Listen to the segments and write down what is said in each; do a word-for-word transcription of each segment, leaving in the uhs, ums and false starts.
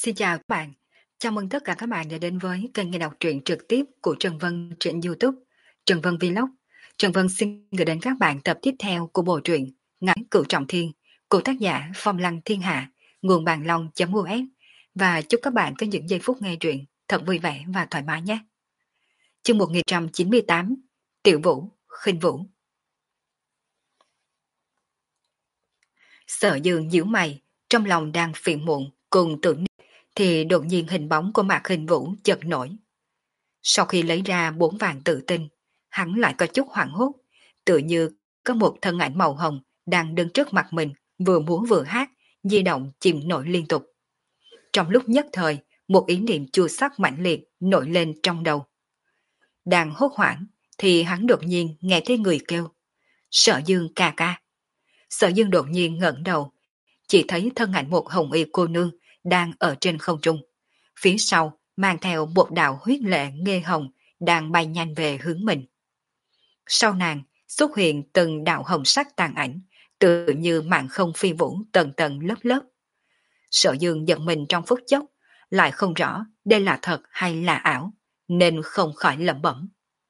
Xin chào các bạn. Chào mừng tất cả các bạn đã đến với kênh nghe đọc truyện trực tiếp của Trần Vân trên YouTube, Trần Vân Vlog. Trần Vân xin gửi đến các bạn tập tiếp theo của bộ truyện Ngắn Cửu Trọng Thiên của tác giả Phong Lăng Thiên Hạ, nguồn bàn long.us, và chúc các bạn có những giây phút nghe truyện thật vui vẻ và thoải mái nhé. Chương một trăm chín mươi tám, Tiểu Vũ, Khinh Vũ. Sở Dương nhíu mày, trong lòng đang phiền muộn cùng tưởng thì đột nhiên hình bóng của Mạc Khinh Vũ chợt nổi. Sau khi lấy ra bốn vàng tự tin, hắn lại có chút hoảng hốt, tựa như có một thân ảnh màu hồng đang đứng trước mặt mình, vừa múa vừa hát, di động chìm nổi liên tục. Trong lúc nhất thời, một ý niệm chua sắc mãnh liệt nổi lên trong đầu. Đang hốt hoảng, thì hắn đột nhiên nghe thấy người kêu: Sở Dương ca ca. Sở Dương đột nhiên ngẩng đầu, chỉ thấy thân ảnh một hồng y cô nương đang ở trên không trung. Phía sau mang theo một đạo huyết lệ nghê hồng đang bay nhanh về hướng mình. Sau nàng xuất hiện từng đạo hồng sắc tàn ảnh, tự như màn không phi vũ tầng tầng lớp lớp. Sở Dương giật mình trong phút chốc, lại không rõ đây là thật hay là ảo, nên không khỏi lẩm bẩm.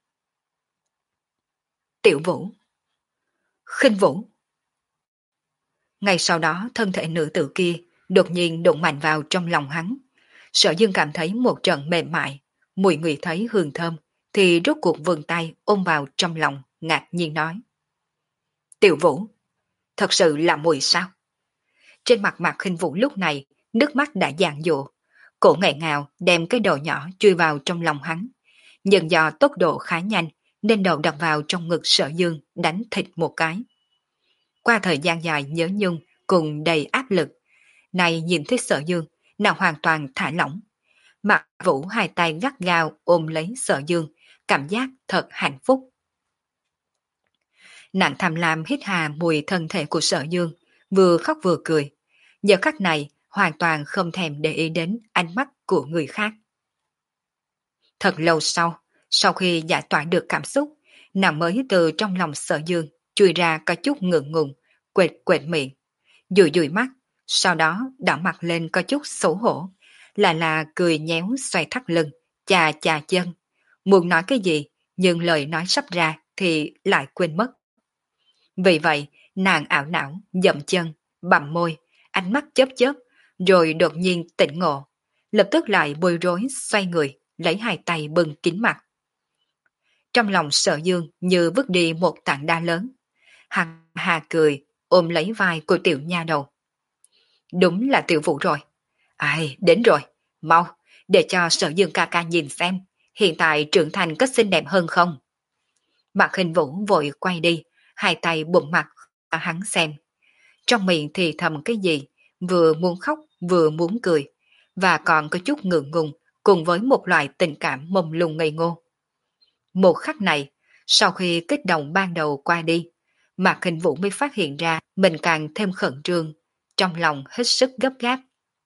Tiểu Vũ, Khinh Vũ. Ngay sau đó thân thể nữ tử kia đột nhiên đụng mạnh vào trong lòng hắn. Sở Dương cảm thấy một trận mềm mại, mùi người thấy hương thơm, thì rốt cuộc vươn tay ôm vào trong lòng, ngạc nhiên nói: Tiểu Vũ, thật sự là mùi sao? Trên mặt Mạc Khinh Vũ lúc này, nước mắt đã dạn dụa, cổ nghẹn ngào đem cái đầu nhỏ chui vào trong lòng hắn. Nhưng do tốc độ khá nhanh, nên đầu đập vào trong ngực Sở Dương đánh thịt một cái. Qua thời gian dài nhớ nhung cùng đầy áp lực, này nhìn thấy Sở Dương, nàng hoàn toàn thả lỏng. Mạc Vũ hai tay gắt gao ôm lấy Sở Dương, cảm giác thật hạnh phúc. Nàng tham lam hít hà mùi thân thể của Sở Dương, vừa khóc vừa cười. Giờ khắc này hoàn toàn không thèm để ý đến ánh mắt của người khác. Thật lâu sau, sau khi giải tỏa được cảm xúc, nàng mới từ trong lòng Sở Dương chui ra có chút ngượng ngùng, quệt quệt miệng, dụi dụi mắt, sau đó đỏ mặt lên có chút xấu hổ, là là cười nhéo xoay thắt lưng, chà chà chân. Muốn nói cái gì, nhưng lời nói sắp ra thì lại quên mất. Vì vậy, nàng ảo não, dậm chân, bặm môi, ánh mắt chớp chớp, rồi đột nhiên tỉnh ngộ, lập tức lại bối rối xoay người, lấy hai tay bưng kín mặt. Trong lòng Sở Dương như vứt đi một tảng đá lớn. Hắn hà cười, ôm lấy vai của tiểu nha đầu. Đúng là Tiểu Vũ rồi. Ai, đến rồi, mau, để cho Sở Dương ca ca nhìn xem, hiện tại trưởng thành có xinh đẹp hơn không? Mạc Khinh Vũ vội quay đi, hai tay bụng mặt cho hắn xem. Trong miệng thì thầm cái gì, vừa muốn khóc vừa muốn cười, và còn có chút ngượng ngùng cùng với một loại tình cảm mông lung ngây ngô. Một khắc này, sau khi kích động ban đầu qua đi, Mạc Khinh Vũ mới phát hiện ra mình càng thêm khẩn trương, trong lòng hết sức gấp gáp.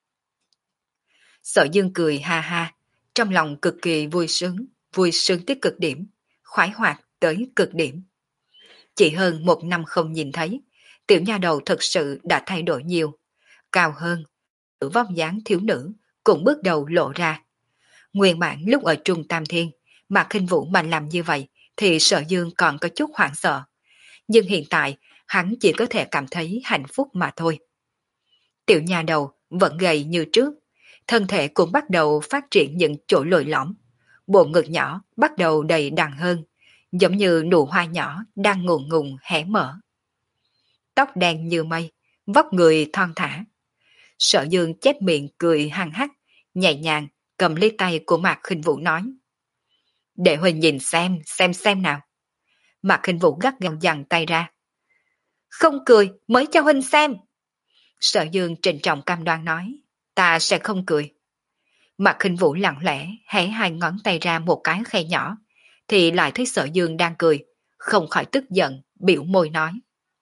Sở Dương cười ha ha, trong lòng cực kỳ vui sướng, vui sướng tới cực điểm, khoái hoạt tới cực điểm. Chỉ hơn một năm không nhìn thấy, tiểu nha đầu thật sự đã thay đổi nhiều, cao hơn, vóc dáng thiếu nữ cũng bước đầu lộ ra. Nguyên bản lúc ở Trung Tam Thiên, Mạc Khinh Vũ mà làm như vậy thì Sở Dương còn có chút hoảng sợ, nhưng hiện tại hắn chỉ có thể cảm thấy hạnh phúc mà thôi. Tiểu nha đầu vẫn gầy như trước, thân thể cũng bắt đầu phát triển những chỗ lồi lõm, bộ ngực nhỏ bắt đầu đầy đặn hơn, giống như nụ hoa nhỏ đang ngùn ngùn hé mở. Tóc đen như mây, vóc người thon thả. Sở Dương chép miệng cười hăng hắc, nhẹ nhàng cầm lấy tay của Mạc Khinh Vũ nói: Để Huỳnh nhìn xem, xem xem nào. Mạc Khinh Vũ gắt gao giằng tay ra. Không cười mới cho Huỳnh xem. Sở Dương trịnh trọng cam đoan nói: Ta sẽ không cười. Mạc Khinh Vũ lặng lẽ hé hai ngón tay ra một cái khe nhỏ, thì lại thấy Sở Dương đang cười, không khỏi tức giận, biểu môi nói: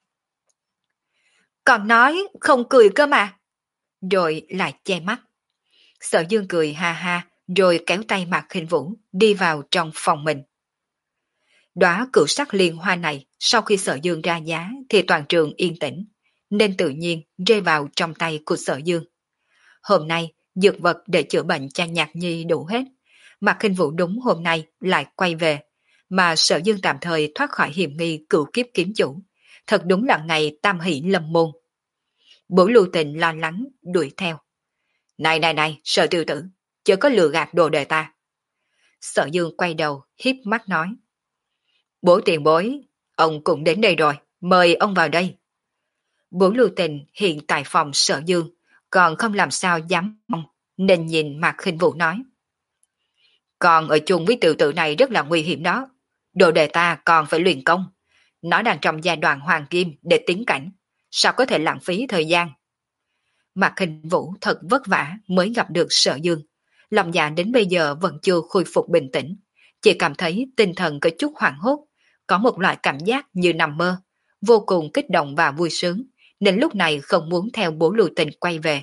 Còn nói không cười cơ mà. Rồi lại che mắt. Sở Dương cười ha ha, rồi kéo tay Mạc Khinh Vũ đi vào trong phòng mình. Đóa cửu sắc liên hoa này sau khi Sở Dương ra giá thì toàn trường yên tĩnh, nên tự nhiên rơi vào trong tay của Sở Dương. Hôm nay dược vật để chữa bệnh cho Nhạc Nhi đủ hết. Mạc Khinh Vũ đúng hôm nay lại quay về, mà Sở Dương tạm thời thoát khỏi hiểm nghi cửu kiếp kiếm chủ. Thật đúng là ngày tam hỷ lâm môn. Bổ Lưu Tình lo lắng đuổi theo. Này này này, Sở tiểu tử, chớ có lừa gạt đồ đệ ta. Sở Dương quay đầu, hiếp mắt nói. Bố tiền bối, ông cũng đến đây rồi, mời ông vào đây. Bố Lưu Tình hiện tại phòng Sở Dương, còn không làm sao dám mong, nên nhìn Mạc Khinh Vũ nói. Còn ở chung với tiểu tử này rất là nguy hiểm đó. Đồ đệ ta còn phải luyện công. Nó đang trong giai đoạn hoàng kim để tiến cảnh. Sao có thể lãng phí thời gian? Mạc Khinh Vũ thật vất vả mới gặp được Sở Dương. Lòng dạ đến bây giờ vẫn chưa khôi phục bình tĩnh. Chỉ cảm thấy tinh thần có chút hoảng hốt. Có một loại cảm giác như nằm mơ. Vô cùng kích động và vui sướng. Nên lúc này không muốn theo Bố Lưu Tình quay về.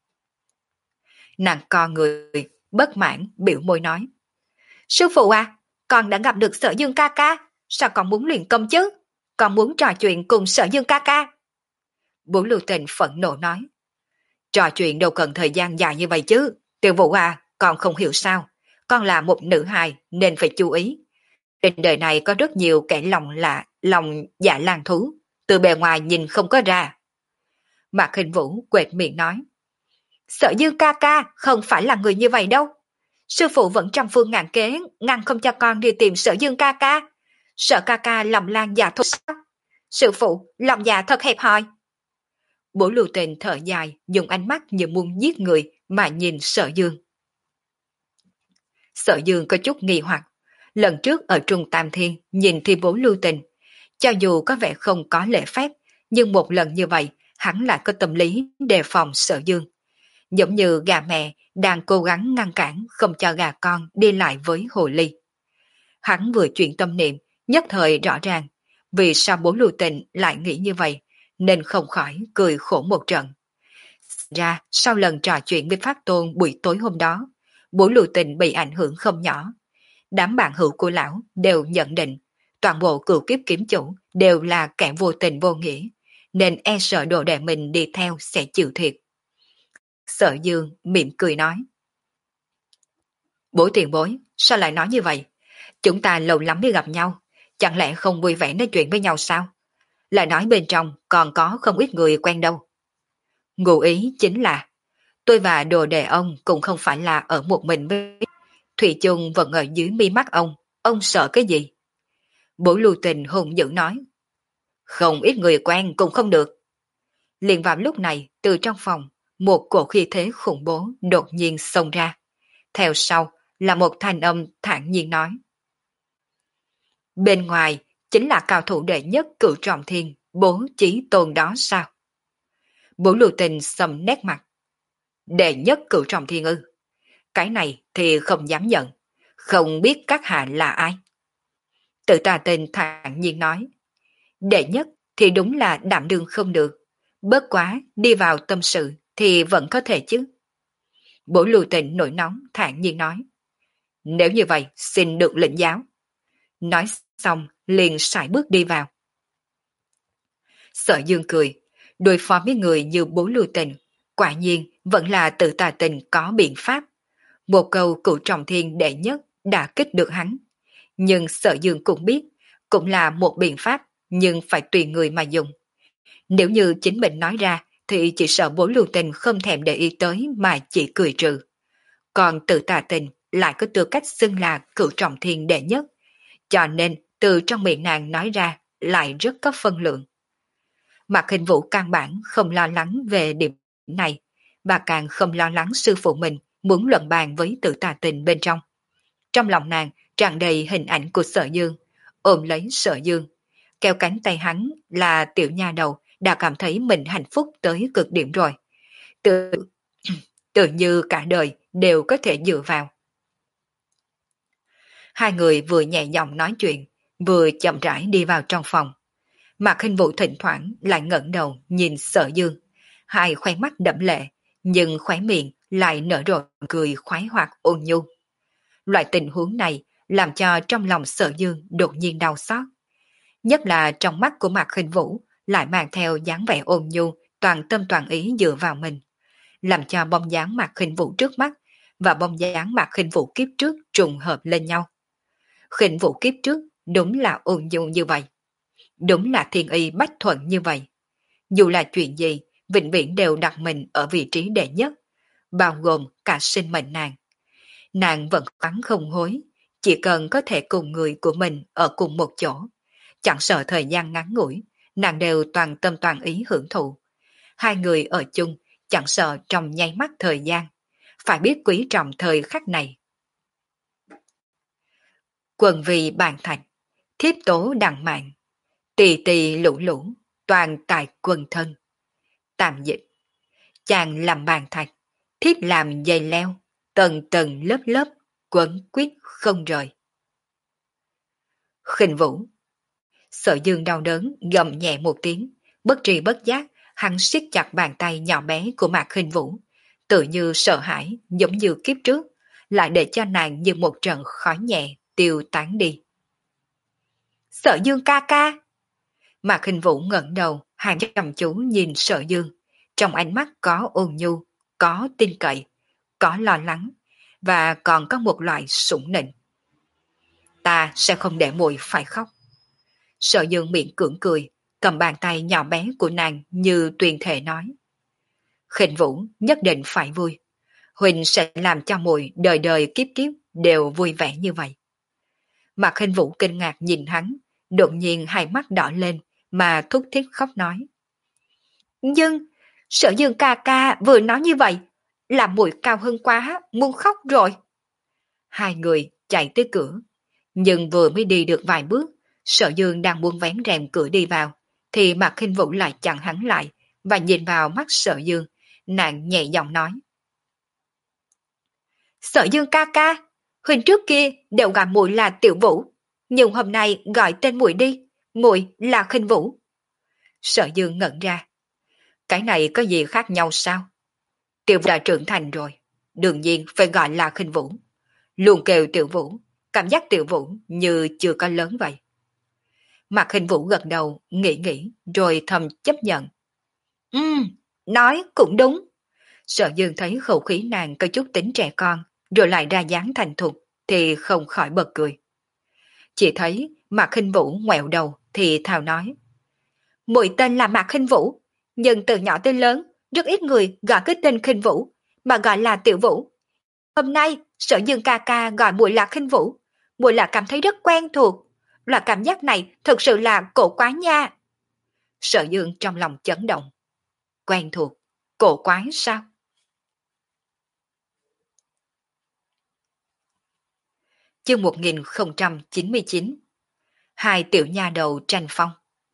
Nàng co người, bất mãn, biểu môi nói. Sư phụ à, con đã gặp được Sở Dương ca ca. Sao còn muốn luyện công chứ? Con muốn trò chuyện cùng Sở Dương ca ca. Bố Lưu Tình phẫn nộ nói. Trò chuyện đâu cần thời gian dài như vậy chứ. Tiểu Vũ à, con không hiểu sao. Con là một nữ hài nên phải chú ý. Trên đời này có rất nhiều kẻ lòng lạ, lòng dạ lan thú. Từ bề ngoài nhìn không có ra. Mạc Khinh Vũ quệt miệng nói. Sở Dương ca ca không phải là người như vậy đâu. Sư phụ vẫn trăm phương ngàn kế ngăn không cho con đi tìm Sở Dương ca ca. Sở ca ca lòng lan dạ thú sao? Sư phụ lòng dạ thật hẹp hòi. Bố Lưu Tình thở dài, dùng ánh mắt như muốn giết người mà nhìn Sở Dương. Sở Dương có chút nghi hoặc. Lần trước ở Trung Tam Thiên nhìn thì Bố Lưu Tình, cho dù có vẻ không có lễ phép, nhưng một lần như vậy hắn lại có tâm lý đề phòng Sở Dương. Giống như gà mẹ đang cố gắng ngăn cản không cho gà con đi lại với hồ ly. Hắn vừa chuyển tâm niệm, nhất thời rõ ràng, vì sao Bố Lưu Tình lại nghĩ như vậy, nên không khỏi cười khổ một trận. Ra, sau lần trò chuyện với Pháp Tôn buổi tối hôm đó, Bố Lưu Tình bị ảnh hưởng không nhỏ. Đám bạn hữu của lão đều nhận định, toàn bộ cửu kiếp kiếm chủ đều là kẻ vô tình vô nghĩa, nên e sợ đồ đệ mình đi theo sẽ chịu thiệt. Sở Dương mỉm cười nói. Bố tiền bối, sao lại nói như vậy? Chúng ta lâu lắm mới gặp nhau, chẳng lẽ không vui vẻ nói chuyện với nhau sao? Lại nói bên trong còn có không ít người quen đâu. Ngụ ý chính là, tôi và đồ đệ ông cũng không phải là ở một mình với Thủy chung vẫn ở dưới mi mắt ông, ông sợ cái gì? Bố Lưu Tình hùng dữ nói. Không ít người quen cũng không được. Liền vào lúc này, từ trong phòng, một cổ khí thế khủng bố đột nhiên xông ra. Theo sau là một thanh âm thản nhiên nói. Bên ngoài chính là cao thủ đệ nhất Cửu Trọng Thiên, Bố Chí Tôn đó sao? Bố Lưu Tình sầm nét mặt. Đệ nhất Cửu Trọng Thiên ư? Cái này thì không dám nhận, không biết các hạ là ai. Tự Tà Tình thản nhiên nói. Đệ nhất thì đúng là đảm đương không được, bớt quá đi vào tâm sự thì vẫn có thể chứ. Bố Lưu Tình nổi nóng thản nhiên nói. Nếu như vậy xin được lĩnh giáo. Nói xong liền sải bước đi vào. Sở Dương cười, đối phó với người như Bố Lưu Tình, quả nhiên vẫn là Tự Tà Tình có biện pháp. Một câu Cửu Trọng Thiên đệ nhất đã kích được hắn. Nhưng Sở Dương cũng biết, cũng là một biện pháp, nhưng phải tùy người mà dùng. Nếu như chính mình nói ra, thì chỉ sợ Bố Lưu Tình không thèm để ý tới mà chỉ cười trừ. Còn Tự Tà Tình lại có tư cách xưng là Cửu Trọng Thiên đệ nhất, cho nên từ trong miệng nàng nói ra lại rất có phân lượng. Mạc Hình Vũ căn bản không lo lắng về điểm này, bà càng không lo lắng sư phụ mình muốn luận bàn với Tự Tà Tình bên trong. Trong lòng nàng tràn đầy hình ảnh của Sở Dương, ôm lấy Sở Dương, kéo cánh tay hắn là tiểu nha đầu đã cảm thấy mình hạnh phúc tới cực điểm rồi. Tự, tự như cả đời đều có thể dựa vào. Hai người vừa nhẹ giọng nói chuyện, vừa chậm rãi đi vào trong phòng. Mạc Hình Vũ thỉnh thoảng lại ngẩng đầu nhìn Sở Dương, hai khóe mắt đẫm lệ, nhưng khóe miệng lại nở rộ cười khoái hoạt ôn nhu. Loại tình huống này làm cho trong lòng Sở Dương đột nhiên đau xót. Nhất là trong mắt của Mạc Hình Vũ lại mang theo dáng vẻ ôn nhu, toàn tâm toàn ý dựa vào mình. làm cho bóng dáng Mạc Khinh Vũ trước mắt và bóng dáng Mạc Khinh Vũ kiếp trước trùng hợp lên nhau. Khinh Vũ kiếp trước đúng là ôn nhu như vậy, đúng là thiên y bách thuận như vậy. Dù là chuyện gì, vĩnh viễn đều đặt mình ở vị trí đệ nhất, bao gồm cả sinh mệnh nàng. Nàng vẫn cắn không hối, chỉ cần có thể cùng người của mình ở cùng một chỗ. Chẳng sợ thời gian ngắn ngủi, nàng đều toàn tâm toàn ý hưởng thụ. Hai người ở chung, chẳng sợ trong nháy mắt thời gian. Phải biết quý trọng thời khắc này. Quần vì bàn thạch, thiếp tố đằng mạng, tì tì lũ lũ, toàn tại quần thân. Tạm dịch, chàng làm bàn thạch, thiếp làm dây leo, tầng tầng lớp lớp, quấn quyết không rời. Khinh Vũ. Sở Dương đau đớn gầm nhẹ một tiếng, bất tri bất giác, hắn siết chặt bàn tay nhỏ bé của Mạc Khinh Vũ, tự như sợ hãi, giống như kiếp trước, lại để cho nàng như một trận khói nhẹ tiêu tán đi. Sở Dương ca ca. Mạc Khinh Vũ ngẩng đầu, hàng chăm chú nhìn Sở Dương, trong ánh mắt có ôn nhu, có tin cậy, có lo lắng, và còn có một loại sủng nịnh. Ta sẽ không để muội phải khóc. Sở Dương miệng cưỡng cười, cầm bàn tay nhỏ bé của nàng như tuyên thệ nói. Khinh Vũ nhất định phải vui. Huỳnh sẽ làm cho muội đời đời kiếp kiếp đều vui vẻ như vậy. Mạc Khinh Vũ kinh ngạc nhìn hắn, đột nhiên hai mắt đỏ lên mà thúc thiết khóc nói. Nhưng, Sở Dương ca ca vừa nói như vậy, làm muội cao hơn quá, muốn khóc rồi. Hai người chạy tới cửa, nhưng vừa mới đi được vài bước, Sở Dương đang buông vén rèm cửa đi vào, thì Mạc Khinh Vũ lại chặn hắn lại và nhìn vào mắt Sở Dương, nàng nhẹ giọng nói. Sở Dương ca ca, Huỳnh trước kia đều gọi muội là Tiểu Vũ, nhưng hôm nay gọi tên muội đi, muội là Khinh Vũ. Sở Dương ngẩn ra. Cái này có gì khác nhau sao? Tiểu Vũ đã trưởng thành rồi, đương nhiên phải gọi là Khinh Vũ. Luôn kêu Tiểu Vũ, cảm giác Tiểu Vũ như chưa có lớn vậy. Mạc Khinh Vũ gật đầu, nghĩ nghĩ, rồi thầm chấp nhận. Ừm, nói cũng đúng. Sở Dương thấy khẩu khí nàng có chút tính trẻ con, rồi lại ra dáng thành thục, thì không khỏi bật cười. Chỉ thấy Mạc Khinh Vũ ngoẹo đầu thì thào nói. Muội tên là Mạc Khinh Vũ, nhưng từ nhỏ tới lớn, rất ít người gọi cái tên Khinh Vũ, mà gọi là Tiểu Vũ. Hôm nay, Sở Dương ca ca gọi muội là Khinh Vũ, muội là cảm thấy rất quen thuộc. Loại cảm giác này thực sự là cổ quái nha. Sở Dương trong lòng chấn động. Quen thuộc, cổ quái sao? Chương một nghìn không trăm chín mươi chín. Hai tiểu nha đầu tranh phong.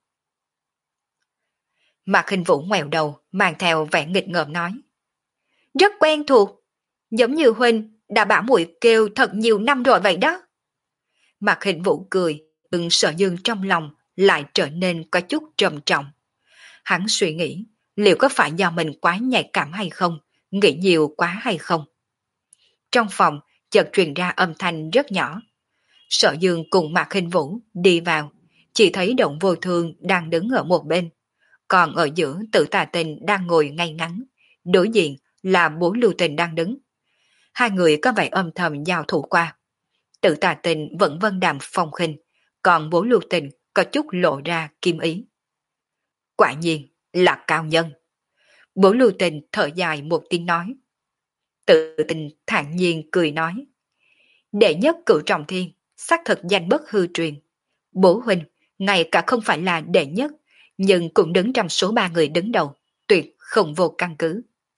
Mạc Khinh Vũ ngoẹo đầu, mang theo vẻ nghịch ngợm nói. Rất quen thuộc, giống như Huynh đã bảo muội kêu thật nhiều năm rồi vậy đó. Mạc Khinh Vũ cười, nhưng Sở Dương trong lòng lại trở nên có chút trầm trọng. Hắn suy nghĩ, liệu có phải do mình quá nhạy cảm hay không, nghĩ nhiều quá hay không. Trong phòng, chợt truyền ra âm thanh rất nhỏ. Sở Dương cùng Mạc Khinh Vũ đi vào, chỉ thấy Động Vô Thương đang đứng ở một bên, còn ở giữa Tử Tà Tình đang ngồi ngay ngắn, đối diện là Bố Lưu Tình đang đứng. Hai người có vẻ âm thầm giao thủ qua. Tử Tà Tình vẫn vân đạm phong khinh, còn Bố Lưu Tình có chút lộ ra kim ý. Quả nhiên là cao nhân. Bố Lưu Tình thở dài một tiếng nói. Tự Tình thản nhiên cười nói. Đệ nhất cửu trọng thiên, xác thực danh bất hư truyền. Bố huynh, ngay cả không phải là đệ nhất, nhưng cũng đứng trong số ba người đứng đầu, tuyệt không vô căn cứ.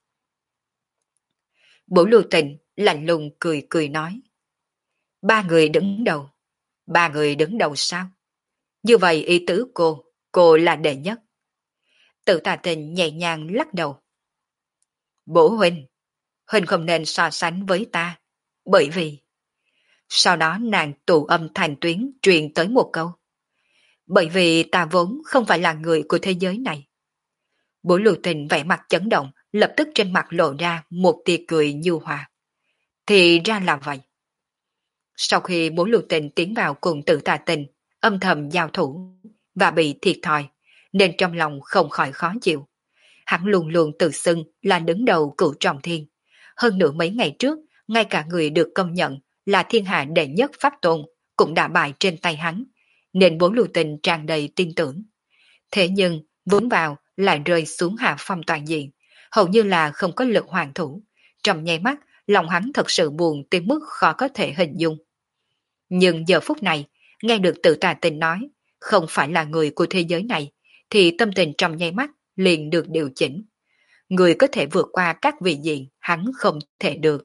Bố Lưu Tình lạnh lùng cười cười nói. Ba người đứng đầu. Ba người đứng đầu sao? Như vậy ý tứ cô, cô là đệ nhất. Tự Tà Tình nhẹ nhàng lắc đầu. Bố huynh, huynh không nên so sánh với ta, bởi vì... Sau đó nàng tụ âm thành tuyến truyền tới một câu. Bởi vì ta vốn không phải là người của thế giới này. Bố Lưu Tình vẻ mặt chấn động, lập tức trên mặt lộ ra một tia cười nhu hòa. Thì ra là vậy. Sau khi Bố Lưu Tình tiến vào cùng Tử Tà Tình, âm thầm giao thủ và bị thiệt thòi, nên trong lòng không khỏi khó chịu. hắn luôn luôn tự xưng là đứng đầu cửu trọng thiên. Hơn nữa mấy ngày trước, ngay cả người được công nhận là thiên hạ đệ nhất pháp tôn cũng đã bại trên tay hắn, nên Bố Lưu Tình tràn đầy tin tưởng. Thế nhưng, vướng vào lại rơi xuống hạ phong toàn diện, hầu như là không có lực hoàn thủ. Trong nháy mắt, lòng hắn thật sự buồn tới mức khó có thể hình dung. Nhưng giờ phút này, nghe được Tự Tà Tình nói, không phải là người của thế giới này, thì tâm tình trong nháy mắt liền được điều chỉnh. Người có thể vượt qua các vị diện, hắn không thể được.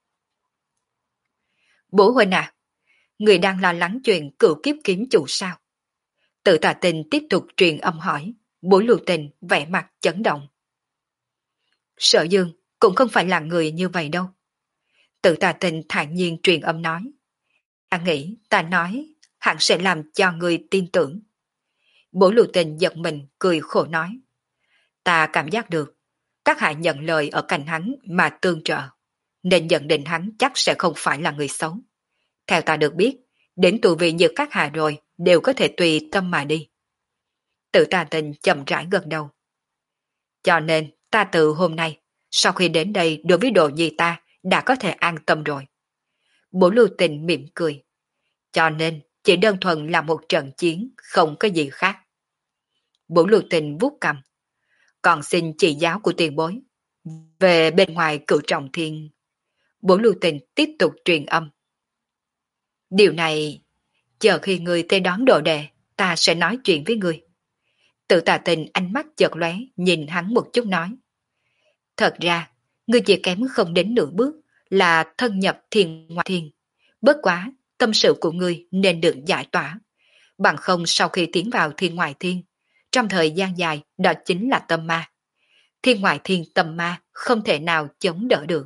Bố huynh à, người đang lo lắng chuyện cửu kiếp kiếm chủ sao? Tự Tà Tình tiếp tục truyền âm hỏi, Bố Lưu Tình vẻ mặt chấn động. Sở Dương cũng không phải là người như vậy đâu. Tự Tà Tình thản nhiên truyền âm nói. Ta nghĩ ta nói, hẳn sẽ làm cho người tin tưởng. Bố Lưu Tình giật mình cười khổ nói. Ta cảm giác được, các hạ nhận lời ở cạnh hắn mà tương trợ, nên nhận định hắn chắc sẽ không phải là người xấu. Theo ta được biết, đến tù vị như các hạ rồi đều có thể tùy tâm mà đi. Tự Tà Tình chậm rãi gật đầu. Cho nên ta từ hôm nay, sau khi đến đây đối với Đồ Nhi ta đã có thể an tâm rồi. Bố Lưu Tình mỉm cười. Cho nên chỉ đơn thuần là một trận chiến, không có gì khác. Bố Lưu Tình vuốt cằm. Còn xin chỉ giáo của tiền bối. Về bên ngoài cửu trọng thiên. Bố Lưu Tình tiếp tục truyền âm. Điều này, chờ khi người tới đón đồ đệ, ta sẽ nói chuyện với người. Tự Tà Tình ánh mắt chợt lóe, nhìn hắn một chút nói. Thật ra, ngươi chỉ kém không đến nửa bước là thân nhập thiên ngoại thiên. Bất quá, tâm sự của ngươi nên được giải tỏa. Bằng không sau khi tiến vào thiên ngoại thiên, trong thời gian dài đó chính là tâm ma. Thiên ngoại thiên tâm ma không thể nào chống đỡ được.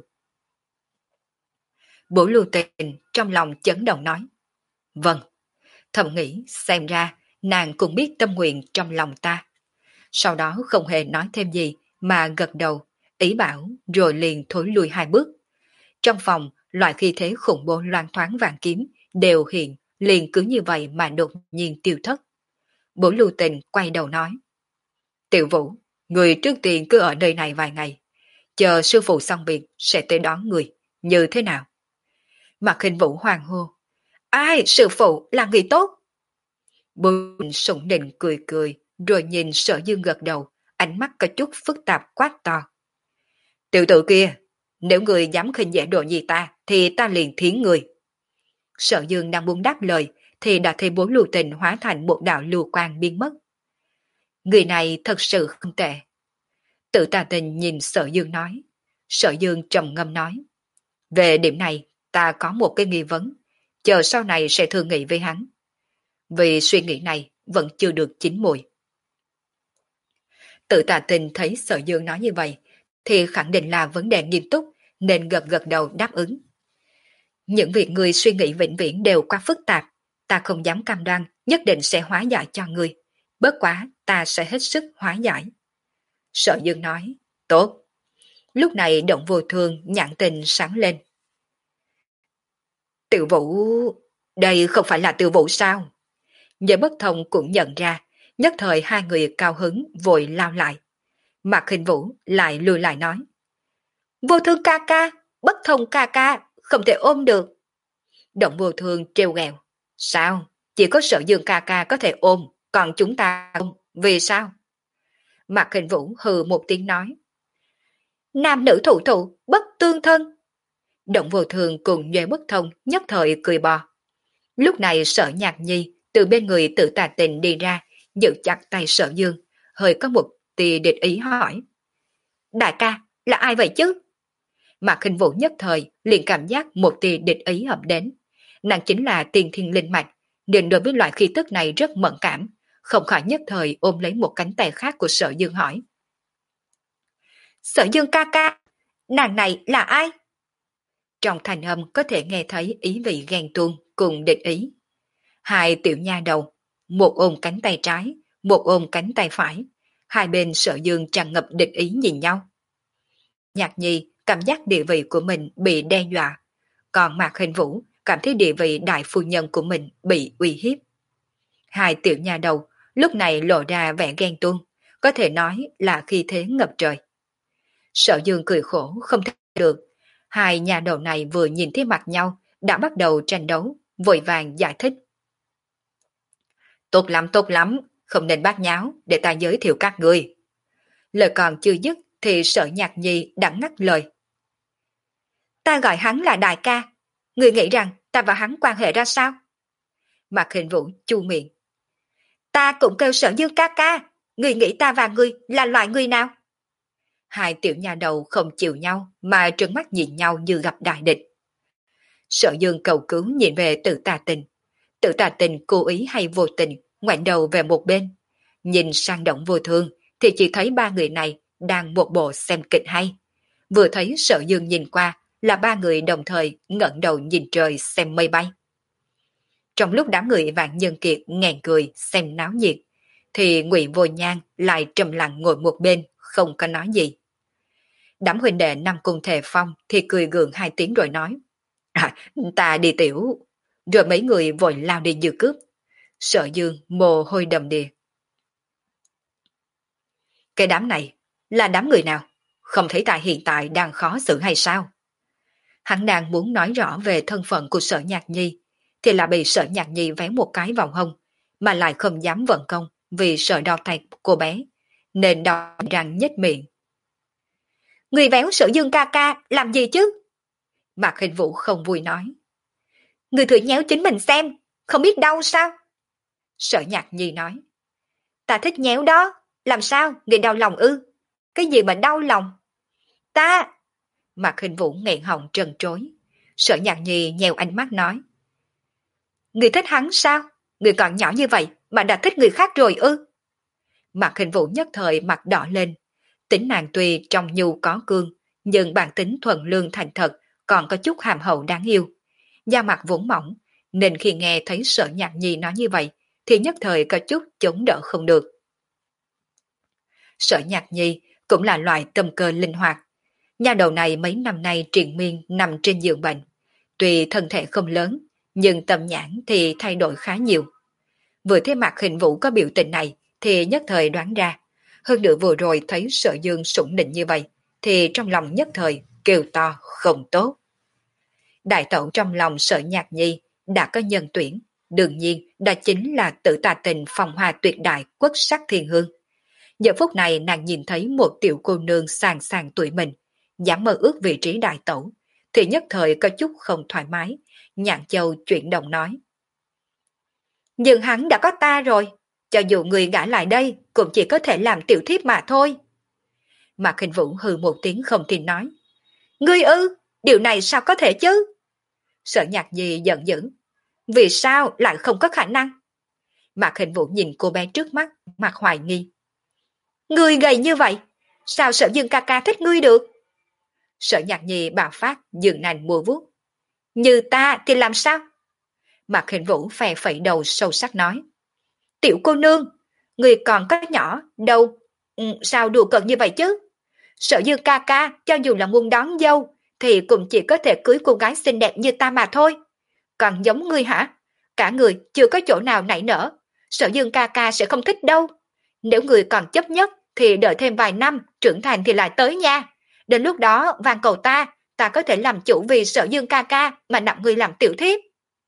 Bố Lưu Tình trong lòng chấn động nói. Vâng, thầm nghĩ xem ra nàng cũng biết tâm nguyện trong lòng ta. Sau đó không hề nói thêm gì mà gật đầu, ý bảo rồi liền thối lui hai bước. Trong phòng, loại khí thế khủng bố loan thoáng vàng kiếm đều hiện, liền cứ như vậy mà đột nhiên tiêu thất. Bố Lưu Tình quay đầu nói. Tiểu Vũ, người trước tiên cứ ở nơi này vài ngày. Chờ sư phụ xong việc sẽ tới đón người. Như thế nào? Mạc Hình Vũ hoàng hô. Ai, sư phụ là người tốt. Bố Lưu sủng nịnh cười cười, rồi nhìn Sở Dương gật đầu, ánh mắt có chút phức tạp quát to. Tiểu tử kia, nếu người dám khinh dễ Đồ Nhi ta, thì ta liền thiến người. Sở Dương đang muốn đáp lời, thì đã thấy Bố Lưu Tình hóa thành một đạo lưu quang biến mất. Người này thật sự không tệ. Tự Tà Tình nhìn Sở Dương nói. Sở Dương trầm ngâm nói. Về điểm này, ta có một cái nghi vấn, chờ sau này sẽ thương nghị với hắn. Vì suy nghĩ này vẫn chưa được chín mùi. Tự Tà Tình thấy Sở Dương nói như vậy, thì khẳng định là vấn đề nghiêm túc, nên gật gật đầu đáp ứng. Những việc người suy nghĩ vĩnh viễn đều quá phức tạp, ta không dám cam đoan nhất định sẽ hóa giải cho ngươi. Bất quá, ta sẽ hết sức hóa giải. Sở Dương nói, tốt. Lúc này Động Vô Thương nhãn tình sáng lên. Tiểu Vũ, đây không phải là Tiểu Vũ sao? Nhớ Bất Thông cũng nhận ra, nhất thời hai người cao hứng vội lao lại. Mạc Hình Vũ lại lùi lại nói. Vô Thương ca ca, Bất Thông ca ca, không thể ôm được. Động Vô Thương trêu ghẹo. Sao? Chỉ có Sở Dương ca ca có thể ôm, còn chúng ta không, vì sao? Mạc Hình Vũ hừ một tiếng nói. Nam nữ thủ thụ, bất tương thân. Động Vô Thương cùng Nhuệ Bất Thông nhất thời cười bò. Lúc này Sở Nhạc Nhi từ bên người Tự Tà Tình đi ra, giữ chặt tay Sở Dương, hơi có một tia địch ý hỏi. Đại ca, là ai vậy chứ? Mạc Hình Vũ nhất thời liền cảm giác một tia địch ý ập đến. Nàng chính là tiên thiên linh mạch, nên đối với loại khí tức này rất mẫn cảm, không khỏi nhất thời ôm lấy một cánh tay khác của Sở Dương hỏi. Sở Dương ca ca, nàng này là ai? Trong thành âm có thể nghe thấy ý vị ghen tuông cùng địch ý. Hai tiểu nha đầu, một ôm cánh tay trái, một ôm cánh tay phải, hai bên Sở Dương tràn ngập địch ý nhìn nhau. Nhạc Nhi cảm giác địa vị của mình bị đe dọa, còn Mạc Hình Vũ cảm thấy địa vị đại phu nhân của mình bị uy hiếp. Hai tiểu nha đầu lúc này lộ ra vẻ ghen tuông, có thể nói là khí thế ngập trời. Sở Dương cười khổ không thể được, hai nhà đầu này vừa nhìn thấy mặt nhau đã bắt đầu tranh đấu, vội vàng giải thích. Tốt lắm, tốt lắm, không nên bát nháo, để ta giới thiệu các ngươi. Lời còn chưa dứt thì Sở Nhạc Nhi đã ngắt lời. Ta gọi hắn là đại ca, ngươi nghĩ rằng ta và hắn quan hệ ra sao? Mạc Hình Vũ chu miệng. Ta cũng kêu Sở Dương ca ca, ngươi nghĩ ta và ngươi là loại người nào? Hai tiểu nhà đầu không chịu nhau mà trừng mắt nhìn nhau như gặp đại địch. Sở Dương cầu cứu nhìn về Tự Tà Tình. Tự Tà Tình cố ý hay vô tình ngoảnh đầu về một bên. Nhìn sang Động Vô Thương thì chỉ thấy ba người này đang một bộ xem kịch hay. Vừa thấy Sở Dương nhìn qua là ba người đồng thời ngẩng đầu nhìn trời xem mây bay. Trong lúc đám người Vạn Nhân Kiệt ngàn cười xem náo nhiệt, thì Ngụy Vô Nhan lại trầm lặng ngồi một bên, không có nói gì. Đám huynh đệ Nam Cung Thề Phong thì cười gượng hai tiếng rồi nói. À, ta đi tiểu. Rồi mấy người vội lao đi như cướp. Sở Dương mồ hôi đầm đìa. Cái đám này là đám người nào? Không thấy ta hiện tại đang khó xử hay sao? Hắn đang muốn nói rõ về thân phận của Sở Nhạc Nhi, thì là bị Sở Nhạc Nhi véo một cái vào hông, mà lại không dám vận công vì sợ đau tay cô bé, nên đau răng nhếch miệng. Người véo Sở Dương ca ca làm gì chứ? Mạc Hình Vũ không vui nói. Người thử nhéo chính mình xem, không biết đau sao? Sở Nhạc Nhi nói. Ta thích nhéo đó, làm sao người đau lòng ư? Cái gì mà đau lòng? Ta... Mạc Hình Vũ nghẹn họng trần trối. Sở Nhạc Nhi nhèo ánh mắt nói. Người thích hắn sao? Người còn nhỏ như vậy mà đã thích người khác rồi ư? Mạc Hình Vũ nhất thời mặt đỏ lên. Tính nàng tuy trong nhu có cương, nhưng bản tính thuần lương thành thật, còn có chút hàm hậu đáng yêu. Da mặt vốn mỏng, nên khi nghe thấy Sở Nhạc Nhi nói như vậy, thì nhất thời có chút chống đỡ không được. Sở Nhạc Nhi cũng là loại tâm cơ linh hoạt. Nhà đầu này mấy năm nay triền miên nằm trên giường bệnh. Tuy thân thể không lớn, nhưng tâm nhãn thì thay đổi khá nhiều. Vừa thấy mặt Hình Vũ có biểu tình này, thì nhất thời đoán ra. Hơn nữa vừa rồi thấy Sở Dương sủng nịnh như vậy, thì trong lòng nhất thời kêu to không tốt. Đại tẩu trong lòng Sở Nhạc Nhi đã có nhân tuyển, đương nhiên đó chính là Tự Tà Tình phong hoa tuyệt đại quốc sắc thiên hương. Giờ phút này nàng nhìn thấy một tiểu cô nương sàng sàng tuổi mình, dám mơ ước vị trí đại tẩu, thì nhất thời có chút không thoải mái, Nhạn Châu chuyển động nói. Nhưng hắn đã có ta rồi, cho dù người gã lại đây cũng chỉ có thể làm tiểu thiếp mà thôi. Mạc Hình Vũ hừ một tiếng không tin nói. Ngươi ư, điều này sao có thể chứ? Sở Nhạc Nhi giận dữ. Vì sao lại không có khả năng? Mạc Hình Vũ nhìn cô bé trước mắt, mặt hoài nghi. Ngươi gầy như vậy, sao Sở Dương ca ca thích ngươi được? Sở Nhạc Nhi bạo phát, dường nành mua vuốt. Như ta thì làm sao? Mạc Hình Vũ phè phẩy đầu sâu sắc nói. Tiểu cô nương, người còn có nhỏ, đâu, ừ, sao đùa cợt như vậy chứ? Sở Dương ca ca, cho dù là muốn đón dâu, thì cũng chỉ có thể cưới cô gái xinh đẹp như ta mà thôi. Còn giống ngươi hả? Cả người chưa có chỗ nào nảy nở. Sở Dương ca ca sẽ không thích đâu. Nếu người còn chấp nhất, thì đợi thêm vài năm, trưởng thành thì lại tới nha. Đến lúc đó, van cầu ta, ta có thể làm chủ vì Sở Dương ca ca mà nặng người làm tiểu thiếp.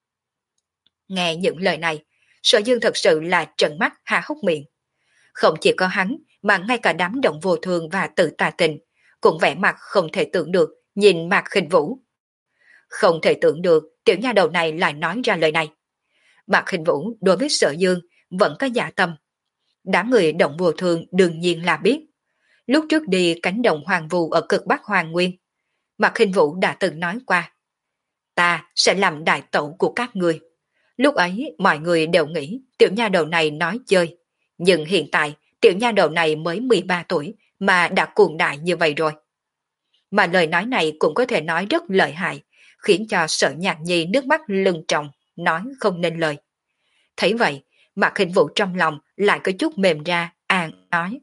Nghe những lời này, Sở Dương thật sự là trợn mắt há hốc miệng. Không chỉ có hắn, mà ngay cả đám Động Vô Thường và Tự Tà Tình, cũng vẻ mặt không thể tưởng được, nhìn Mạc Hình Vũ. Không thể tưởng được tiểu nha đầu này lại nói ra lời này. Mạc Hình Vũ đối với Sở Dương vẫn có dạ tâm. Đám người Động Vô Thường đương nhiên là biết. Lúc trước đi cánh đồng hoàng vu ở cực Bắc Hoàng Nguyên, Mạc Hình Vũ đã từng nói qua. Ta sẽ làm đại tẩu của các người. Lúc ấy mọi người đều nghĩ tiểu nha đầu này nói chơi. Nhưng hiện tại tiểu nha đầu này mới mười ba tuổi mà đã cuồng đại như vậy rồi. Mà lời nói này cũng có thể nói rất lợi hại, khiến cho Sở Nhạc Nhi nước mắt lưng tròng, nói không nên lời. Thấy vậy, Mạc Hình Vũ trong lòng lại có chút mềm ra, an nói.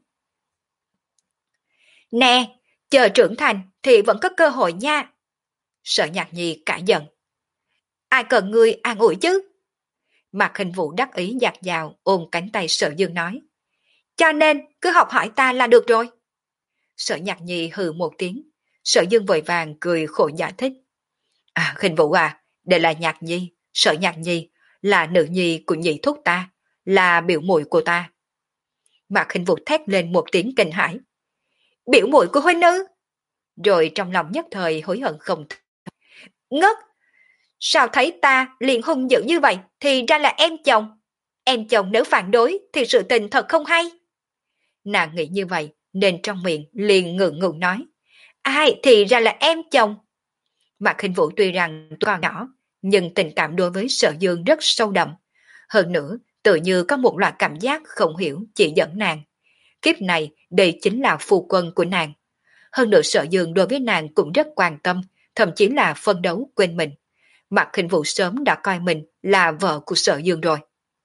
Nè, chờ trưởng thành thì vẫn có cơ hội nha. Sở Nhạc Nhi cả giận. Ai cần ngươi an ủi chứ? Mạc Hình Vũ đắc ý dạt dào ôm cánh tay Sở Dương nói. cho nên cứ học hỏi ta là được rồi. Sở Nhạc Nhi hừ một tiếng, Sở Dương vội vàng cười khổ giải thích. À, Khinh Vũ à, đây là Nhạc Nhi, Sở Nhạc Nhi, là nữ nhi của nhị thúc ta, là biểu muội của ta. Mạc Khinh Vũ thét lên một tiếng kinh hãi. Biểu muội của huynh ư? Rồi trong lòng nhất thời hối hận không thôi. Ngất! Sao thấy ta liền hung dữ như vậy thì ra là em chồng. Em chồng nếu phản đối thì sự tình thật không hay. Nàng nghĩ như vậy nên trong miệng liền ngượng ngùng nói. Ai thì ra là em chồng. Mạc Khinh Vũ tuy rằng còn nhỏ nhưng tình cảm đối với Sở Dương rất sâu đậm. Hơn nữa tự như có một loại cảm giác không hiểu chỉ dẫn nàng. Kiếp này đây chính là phu quân của nàng. Hơn nữa Sở Dương đối với nàng cũng rất quan tâm, thậm chí là phân đấu quên mình. Mạc Khinh Vũ sớm đã coi mình là vợ của Sở Dương rồi.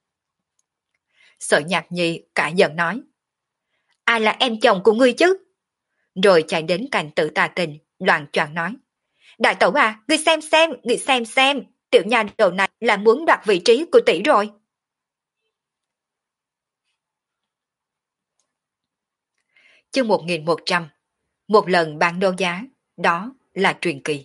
Sở Nhạc Nhi cả giận nói. Ai là em chồng của ngươi chứ? Rồi chạy đến cạnh Tử Tà Tình, loạn choạng nói. Đại tẩu à, ngươi xem xem, ngươi xem xem, tiểu nhà đầu này là muốn đoạt vị trí của tỷ rồi. Chương một nghìn một trăm, một lần bán đấu giá, đó là truyền kỳ.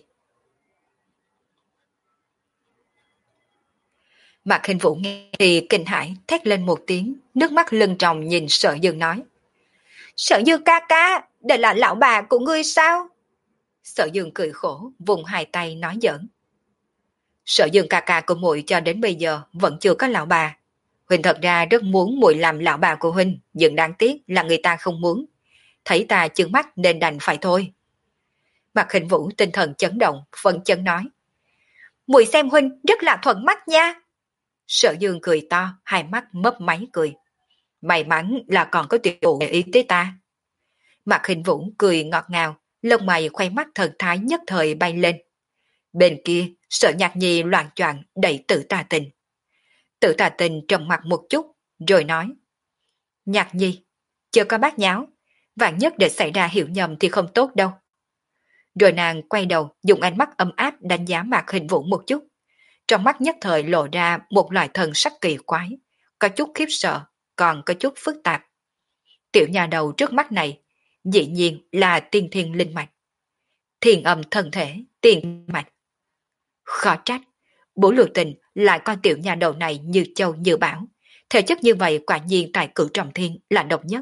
Mạc Khinh Vũ nghe thì kinh hãi thét lên một tiếng, nước mắt lưng tròng nhìn Sở Dương nói. Sở Dương ca ca, đây là lão bà của ngươi sao? Sở Dương cười khổ, vùng hai tay nói giỡn. Sở Dương ca ca của muội cho đến bây giờ vẫn chưa có lão bà. Huynh thật ra rất muốn muội làm lão bà của Huynh, nhưng đáng tiếc là người ta không muốn. Thấy ta chừng mắt nên đành phải thôi. Mạc Khinh Vũ tinh thần chấn động, phân chấn nói. Muội xem Huynh rất là thuận mắt nha. Sở Dương cười to, hai mắt mấp máy cười. May mắn là còn có tiểu phụ để ý tới ta. Mạc Khinh Vũ cười ngọt ngào, lông mày khoe mắt thần thái nhất thời bay lên. Bên kia, Sở Nhạc Nhi loạn choạng đẩy Tử Tà Tình. Tử Tà Tình trầm mặt một chút, rồi nói. Nhạc Nhi, chưa có bát nháo, vạn nhất để xảy ra hiểu nhầm thì không tốt đâu. Rồi nàng quay đầu dùng ánh mắt ấm áp đánh giá Mạc Khinh Vũ một chút. Trong mắt nhất thời lộ ra một loại thần sắc kỳ quái, có chút khiếp sợ, còn có chút phức tạp. Tiểu nhà đầu trước mắt này, dĩ nhiên là tiên thiên linh mạch. Thiền âm thân thể, tiên mạch. Khó trách, Bố Lưu Tình lại coi tiểu nhà đầu này như châu như bảo. Thể chất như vậy quả nhiên tại Cửu Trọng Thiên là độc nhất.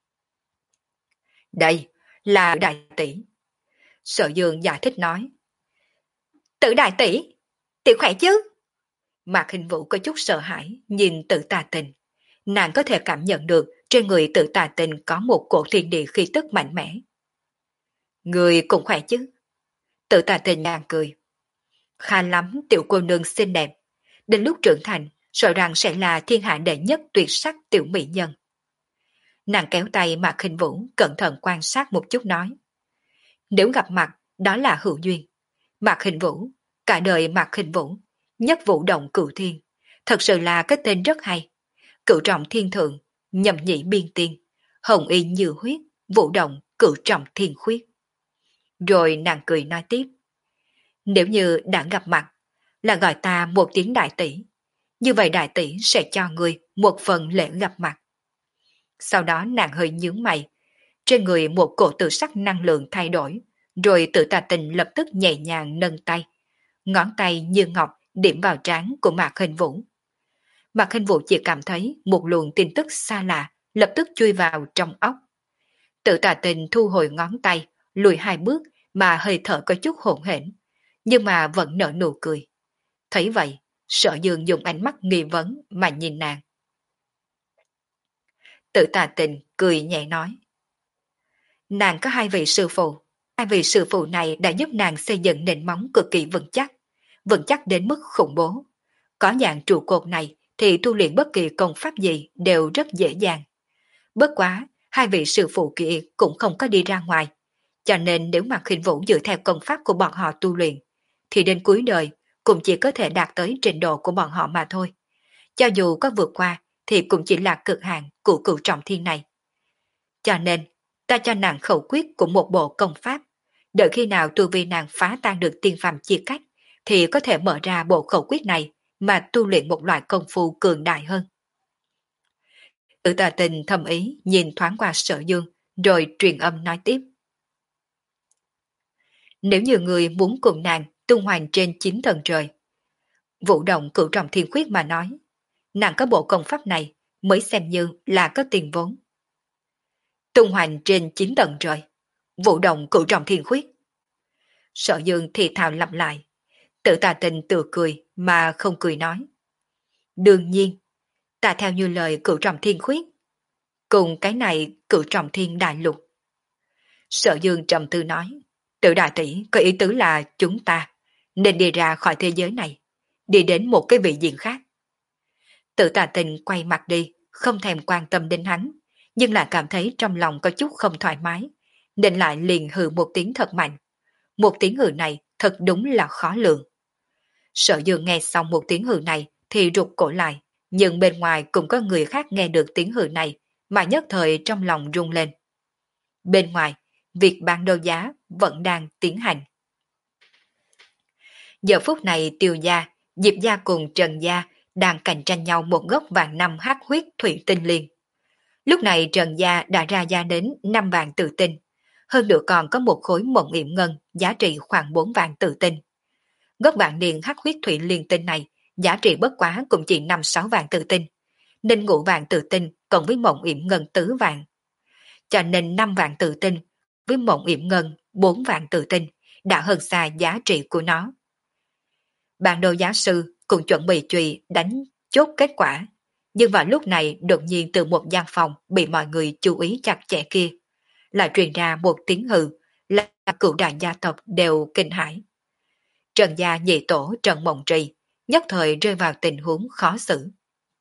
Đây là đại tỷ. Sở Dương giải thích nói. Tử đại tỷ, tiểu khỏe chứ? Mạc Khinh Vũ có chút sợ hãi nhìn Tử Tà Tình. Nàng có thể cảm nhận được trên người Tử Tà Tình có một cổ thiên địa khí tức mạnh mẽ. Người cũng khỏe chứ? Tử Tà Tình nàng cười. Khá lắm tiểu cô nương xinh đẹp. Đến lúc trưởng thành, sợ rằng sẽ là thiên hạ đệ nhất tuyệt sắc tiểu mỹ nhân. Nàng kéo tay Mạc Khinh Vũ cẩn thận quan sát một chút nói. Nếu gặp mặt, đó là hữu duyên. Mạc Khinh Vũ, cả đời Mạc Khinh Vũ, nhất vũ động cửu thiên. Thật sự là cái tên rất hay. Cửu trọng thiên thượng, nhậm nhị biên tiên, hồng y như huyết, vũ động cửu trọng thiên khuyết. Rồi nàng cười nói tiếp. Nếu như đã gặp mặt, là gọi ta một tiếng đại tỷ. Như vậy đại tỷ sẽ cho người một phần lễ gặp mặt. Sau đó nàng hơi nhướng mày. Trên người một cổ tự sắc năng lượng thay đổi, rồi Tử Tà Tình lập tức nhẹ nhàng nâng tay. Ngón tay như ngọc điểm vào trán của Mạc Khinh Vũ. Mạc Khinh Vũ chỉ cảm thấy một luồng tin tức xa lạ lập tức chui vào trong óc. Tử Tà Tình thu hồi ngón tay, lùi hai bước mà hơi thở có chút hỗn hển, nhưng mà vẫn nở nụ cười. Thấy vậy, Sở Dương dùng ánh mắt nghi vấn mà nhìn nàng. Tử Tà Tình cười nhẹ nói. Nàng có hai vị sư phụ. Hai vị sư phụ này đã giúp nàng xây dựng nền móng cực kỳ vững chắc, vững chắc đến mức khủng bố. Có dạng trụ cột này thì tu luyện bất kỳ công pháp gì đều rất dễ dàng. Bất quá, hai vị sư phụ kia cũng không có đi ra ngoài. Cho nên nếu Mạc Khinh Vũ dựa theo công pháp của bọn họ tu luyện, thì đến cuối đời cũng chỉ có thể đạt tới trình độ của bọn họ mà thôi. Cho dù có vượt qua thì cũng chỉ là cực hạn của Cửu Trọng Thiên này. Cho nên, ta cho nàng khẩu quyết của một bộ công pháp. Đợi khi nào tu vi nàng phá tan được tiên phàm chia cách, thì có thể mở ra bộ khẩu quyết này mà tu luyện một loại công phu cường đại hơn. Tử Tà Tình thầm ý nhìn thoáng qua Sở Dương, rồi truyền âm nói tiếp. Nếu như người muốn cùng nàng tung hoành trên chín tầng trời, Vũ Động Cửu Trọng Thiên Khuyết mà nói, nàng có bộ công pháp này mới xem như là có tiền vốn. Tung hoành trên chín tầng trời, Vũ Động Cửu Trọng Thiên Khuyết. Sở Dương thì thào lặp lại, Tử Tà Tình tự cười mà không cười nói. Đương nhiên, ta theo như lời Cửu Trọng Thiên Khuyết, cùng cái này Cửu Trọng Thiên Đại Lục. Sở Dương trầm tư nói, Tử đại tỷ có ý tứ là chúng ta nên đi ra khỏi thế giới này, đi đến một cái vị diện khác. Tử Tà Tình quay mặt đi, không thèm quan tâm đến hắn, nhưng lại cảm thấy trong lòng có chút không thoải mái, nên lại liền hừ một tiếng thật mạnh. Một tiếng hừ này thật đúng là khó lường. Sở Dương nghe xong một tiếng hừ này thì rụt cổ lại, nhưng bên ngoài cũng có người khác nghe được tiếng hừ này, mà nhất thời trong lòng rung lên. Bên ngoài, việc bán đấu giá vẫn đang tiến hành. Giờ phút này Tiêu gia, Diệp gia cùng Trần gia đang cạnh tranh nhau một gốc vàng năm hắc huyết thủy tinh liên. Lúc này Trần gia đã ra giá đến năm vàng tự tinh, hơn nữa còn có một khối mộng yểm ngân giá trị khoảng bốn vàng tự tinh. Gốc vàng liền hắc huyết thủy liên tinh này giá trị bất quá cũng chỉ năm sáu vàng tự tinh, nên ngũ vàng tự tinh cộng với mộng yểm ngân tứ vàng. Cho nên năm vàng tự tinh với mộng yểm ngân bốn vàng tự tinh đã hơn xa giá trị của nó. Ban đầu giá sư cũng chuẩn bị chùy đánh chốt kết quả, nhưng vào lúc này đột nhiên từ một gian phòng bị mọi người chú ý chặt chẽ kia, lại truyền ra một tiếng hừ, là cửu đại gia tộc đều kinh hãi. Trần gia nhị tổ Trần Mộng Trì nhất thời rơi vào tình huống khó xử.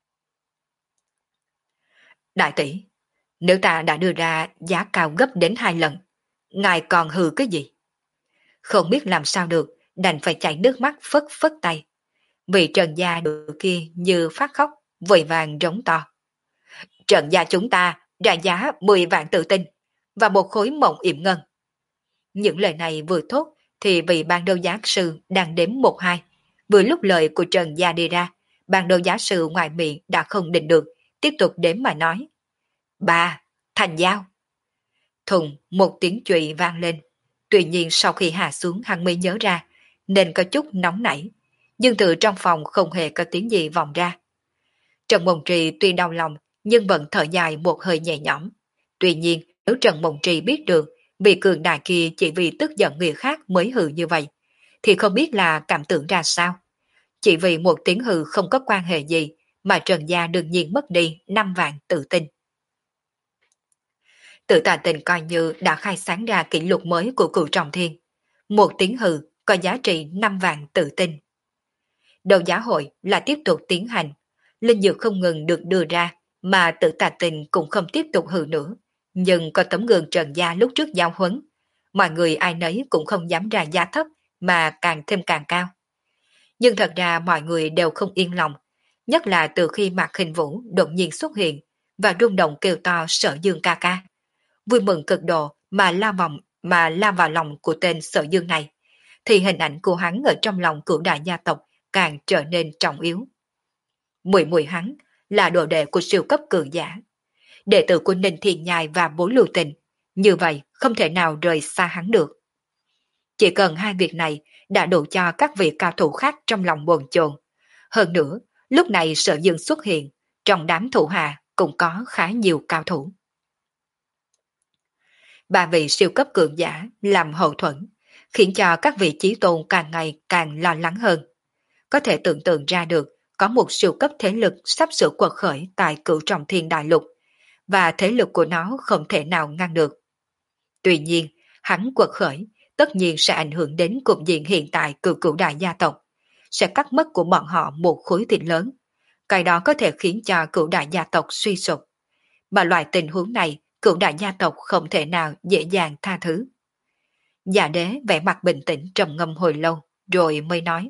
Đại tỷ, nếu ta đã đưa ra giá cao gấp đến hai lần, ngài còn hừ cái gì? Không biết làm sao được, đành phải chảy nước mắt phất phất tay. Vì Trần gia đứa kia như phát khóc, vội vàng rống to. Trần gia chúng ta ra giá mười vạn tự tinh và một khối mộng yểm ngân. Những lời này vừa thốt thì vì ban đầu giá sư đang đếm một hai. Vừa lúc lời của Trần gia đi ra, ban đầu giá sư ngoài miệng đã không định được, tiếp tục đếm mà nói. Ba, thành giao. Thùng một tiếng chùy vang lên. Tuy nhiên sau khi hạ xuống hắn mới nhớ ra, nên có chút nóng nảy. Nhưng từ trong phòng không hề có tiếng gì vọng ra. Trần Mộng Trì tuy đau lòng, nhưng vẫn thở dài một hơi nhẹ nhõm. Tuy nhiên, nếu Trần Mộng Trì biết được vị cường đại kia chỉ vì tức giận người khác mới hừ như vậy, thì không biết là cảm tưởng ra sao. Chỉ vì một tiếng hừ không có quan hệ gì, mà Trần gia đương nhiên mất đi năm vạn tự tin. Tự Tà Tình coi như đã khai sáng ra kỷ lục mới của Cửu Trọng Thiên. Một tiếng hừ có giá trị năm vạn tự tin. Đấu giá hội là tiếp tục tiến hành. Linh dược không ngừng được đưa ra, mà Tự Tà Tình cũng không tiếp tục hừ nữa. Nhưng có tấm gương Trần gia lúc trước giao huấn, mọi người ai nấy cũng không dám ra giá thấp, mà càng thêm càng cao. Nhưng thật ra mọi người đều không yên lòng, nhất là từ khi Mạc Hình Vũ đột nhiên xuất hiện và rung động kêu to Sở Dương ca ca. Vui mừng cực độ mà lao vòng mà lao vào lòng của tên Sở Dương này, thì hình ảnh của hắn ở trong lòng cửu đại gia tộc càng trở nên trọng yếu. Mùi mùi hắn là đồ đệ của siêu cấp cường giả, đệ tử của Ninh Thiên Nhai và Bố Lưu Tình, như vậy không thể nào rời xa hắn được. Chỉ cần hai việc này đã đủ cho các vị cao thủ khác trong lòng bồn chồn. Hơn nữa, lúc này Sở Dương xuất hiện, trong đám thủ hạ cũng có khá nhiều cao thủ. Ba vị siêu cấp cường giả làm hậu thuẫn, khiến cho các vị chí tôn càng ngày càng lo lắng hơn. Có thể tưởng tượng ra được có một siêu cấp thế lực sắp sửa quật khởi tại Cửu Trọng Thiên Đại Lục, và thế lực của nó không thể nào ngăn được. Tuy nhiên, hắn quật khởi tất nhiên sẽ ảnh hưởng đến cục diện hiện tại của cửu đại gia tộc, sẽ cắt mất của bọn họ một khối thịt lớn. Cái đó có thể khiến cho cửu đại gia tộc suy sụp. Mà loại tình huống này, cửu đại gia tộc không thể nào dễ dàng tha thứ. Dạ đế vẻ mặt bình tĩnh trầm ngâm hồi lâu, rồi mới nói.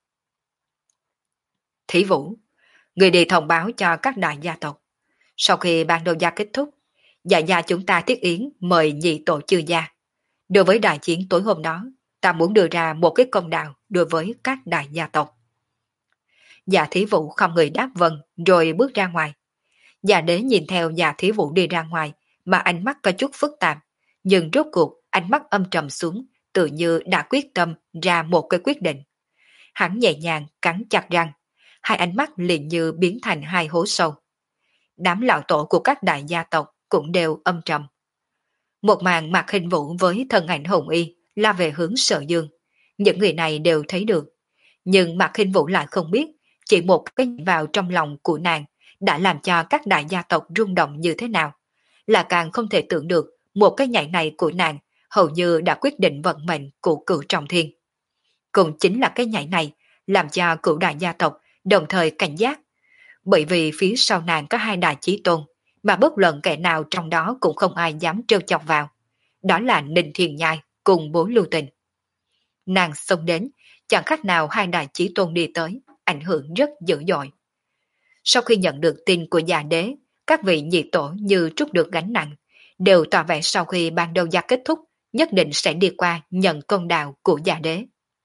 Thí Vũ, người đi thông báo cho các đại gia tộc. Sau khi ban đầu gia kết thúc, dạ gia chúng ta thiết yến mời nhị tổ chư gia. Đối với đại chiến tối hôm đó, ta muốn đưa ra một cái công đạo đối với các đại gia tộc. Dạ Thí Vũ không người đáp vâng rồi bước ra ngoài. Già đế nhìn theo nhà thí vũ đi ra ngoài, mà ánh mắt có chút phức tạp, nhưng rốt cuộc ánh mắt âm trầm xuống, tự như đã quyết tâm ra một cái quyết định. Hắn nhẹ nhàng cắn chặt răng, hai ánh mắt liền như biến thành hai hố sâu. Đám lão tổ của các đại gia tộc cũng đều âm trầm. Một màn Mạc Hình Vũ với thân ảnh hồng y la về hướng Sở Dương. Những người này đều thấy được. Nhưng Mạc Hình Vũ lại không biết, chỉ một cái nhìn vào trong lòng của nàng đã làm cho các đại gia tộc rung động như thế nào. Là càng không thể tưởng được một cái nhảy này của nàng hầu như đã quyết định vận mệnh của cửu trọng thiên. Cũng chính là cái nhảy này làm cho cửu đại gia tộc đồng thời cảnh giác. Bởi vì phía sau nàng có hai đại chí tôn, mà bất luận kẻ nào trong đó cũng không ai dám trêu chọc vào. Đó là Ninh Thiên Nhai cùng Bố Lưu Tình. Nàng xông đến, chẳng khác nào hai đại chí tôn đi tới, ảnh hưởng rất dữ dội. Sau khi nhận được tin của già đế, các vị nhị tổ như trút được gánh nặng, đều tỏ vẻ sau khi ban đầu gia kết thúc, nhất định sẽ đi qua nhận công đạo của già đế.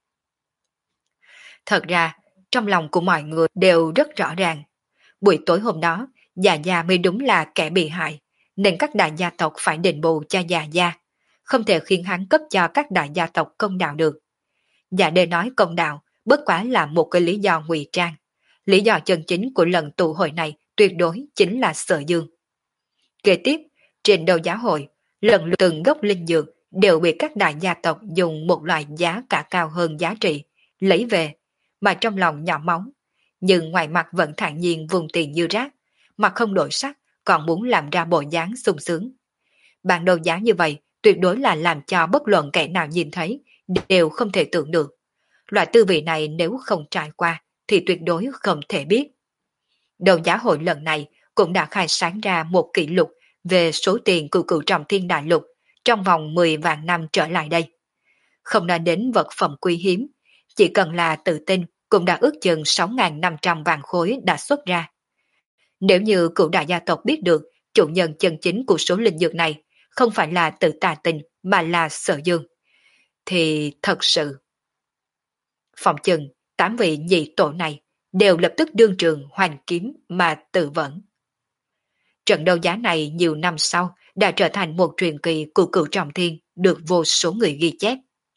Thật ra, trong lòng của mọi người đều rất rõ ràng. Buổi tối hôm đó, già gia mới đúng là kẻ bị hại, nên các đại gia tộc phải đền bù cho già gia, không thể khiến hắn cấp cho các đại gia tộc công đạo được. Già đế nói công đạo, bất quá là một cái lý do ngụy trang. Lý do chân chính của lần tụ hội này tuyệt đối chính là Sở Dương. Kế tiếp, trên đầu giá hội, lần lượt từng gốc linh dược đều bị các đại gia tộc dùng một loại giá cả cao hơn giá trị, lấy về, mà trong lòng nhỏ máu. Nhưng ngoài mặt vẫn thản nhiên vùng tiền như rác, mà không đổi sắc, còn muốn làm ra bộ dáng sung sướng. Bản đầu giá như vậy tuyệt đối là làm cho bất luận kẻ nào nhìn thấy đều không thể tưởng được. Loại tư vị này nếu không trải qua thì tuyệt đối không thể biết. Đầu giá hội lần này cũng đã khai sáng ra một kỷ lục về số tiền cửu cửu trọng thiên đại lục trong vòng mười vạn năm trở lại đây. Không nói đến vật phẩm quý hiếm, chỉ cần là tự tin cũng đã ước chừng sáu nghìn năm trăm vạn khối đã xuất ra. Nếu như cửu đại gia tộc biết được chủ nhân chân chính của số linh dược này không phải là tự tà tình mà là Sở Dương, thì thật sự phòng chừng tám vị nhị tổ này đều lập tức đương trường hoành kiếm mà tự vẫn. Trận đấu giá này nhiều năm sau đã trở thành một truyền kỳ của cửu trọng thiên được vô số người ghi chép.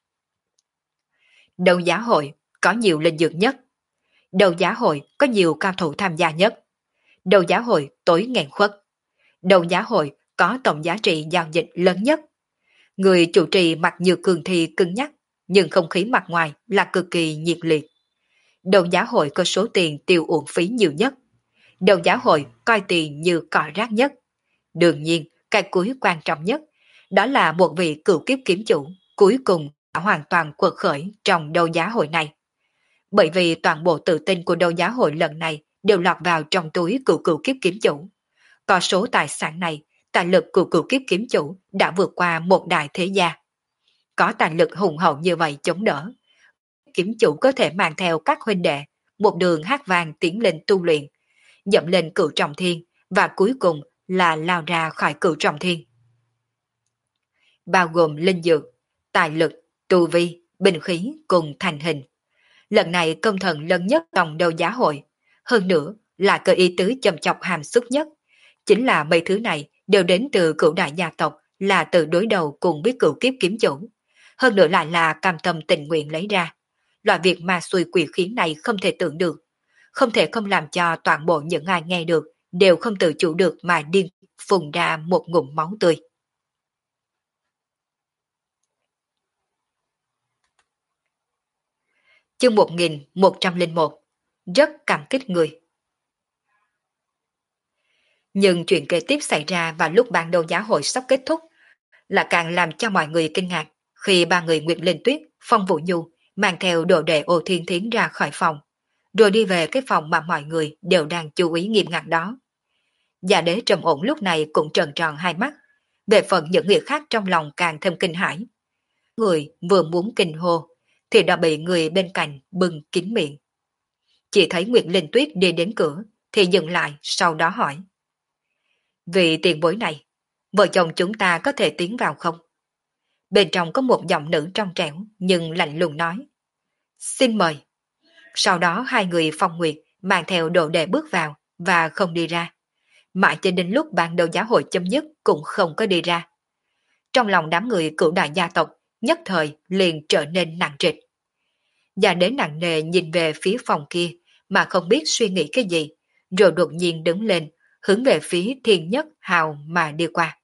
Đấu giá hội có nhiều linh dược nhất. Đấu giá hội có nhiều cao thủ tham gia nhất. Đấu giá hội tối nghẹn khuất. Đấu giá hội có tổng giá trị giao dịch lớn nhất. Người chủ trì mặt như cường thi cứng nhắc, nhưng không khí mặt ngoài là cực kỳ nhiệt liệt. Đấu giá hội có số tiền tiêu uổng phí nhiều nhất. Đấu giá hội coi tiền như cỏ rác nhất. Đương nhiên, cái cuối quan trọng nhất, đó là một vị cựu kiếp kiếm chủ, cuối cùng đã hoàn toàn quật khởi trong đấu giá hội này. Bởi vì toàn bộ tự tin của đấu giá hội lần này đều lọt vào trong túi cựu cựu kiếp kiếm chủ. Có số tài sản này, tài lực của cựu kiếp kiếm chủ đã vượt qua một đại thế gia. Có tài lực hùng hậu như vậy chống đỡ, kiếm chủ có thể mang theo các huynh đệ, một đường hát vang tiến lên tu luyện, dậm lên cửu trọng thiên và cuối cùng là lao ra khỏi cửu trọng thiên. Bao gồm linh dược, tài lực, tu vi, binh khí cùng thành hình. Lần này công thần lớn nhất trong đấu giá hội, hơn nữa là cơ ý tứ châm chọc hàm xúc nhất, chính là mấy thứ này đều đến từ cửu đại gia tộc, là từ đối đầu cùng biết cửu kiếp kiếm chủ, hơn nữa lại là cam tâm tình nguyện lấy ra. Loại việc ma xui quỷ khiến này không thể tưởng được, không thể không làm cho toàn bộ những ai nghe được đều không tự chủ được mà điên phun ra một ngụm máu tươi. Chương một nghìn một trăm lẻ một. Rất cảm kích người. Nhưng chuyện kế tiếp xảy ra vào lúc ban đầu giá hội sắp kết thúc là càng làm cho mọi người kinh ngạc, khi ba người Nguyệt Linh Tuyết, Phong Vũ Nhu mang theo đồ đệ Ô Thiên Thiến ra khỏi phòng, rồi đi về cái phòng mà mọi người đều đang chú ý nghiêm ngặt đó. Già đế trầm ổn lúc này cũng trợn tròn hai mắt, về phần những người khác trong lòng càng thêm kinh hãi. Người vừa muốn kinh hô, thì đã bị người bên cạnh bưng kín miệng. Chỉ thấy Nguyệt Linh Tuyết đi đến cửa, thì dừng lại, sau đó hỏi. Vì tiền bối này, vợ chồng chúng ta có thể tiến vào không? Bên trong có một giọng nữ trong trẻo, nhưng lạnh lùng nói. Xin mời. Sau đó hai người Phong Nguyệt mang theo đồ đệ bước vào và không đi ra. mãi cho đến lúc ban đầu giá hội chấm dứt cũng không có đi ra. Trong lòng đám người cửu đại gia tộc nhất thời liền trở nên nặng trịch. Và đến nặng nề nhìn về phía phòng kia mà không biết suy nghĩ cái gì, rồi đột nhiên đứng lên, hướng về phía thiên nhất hào mà đi qua.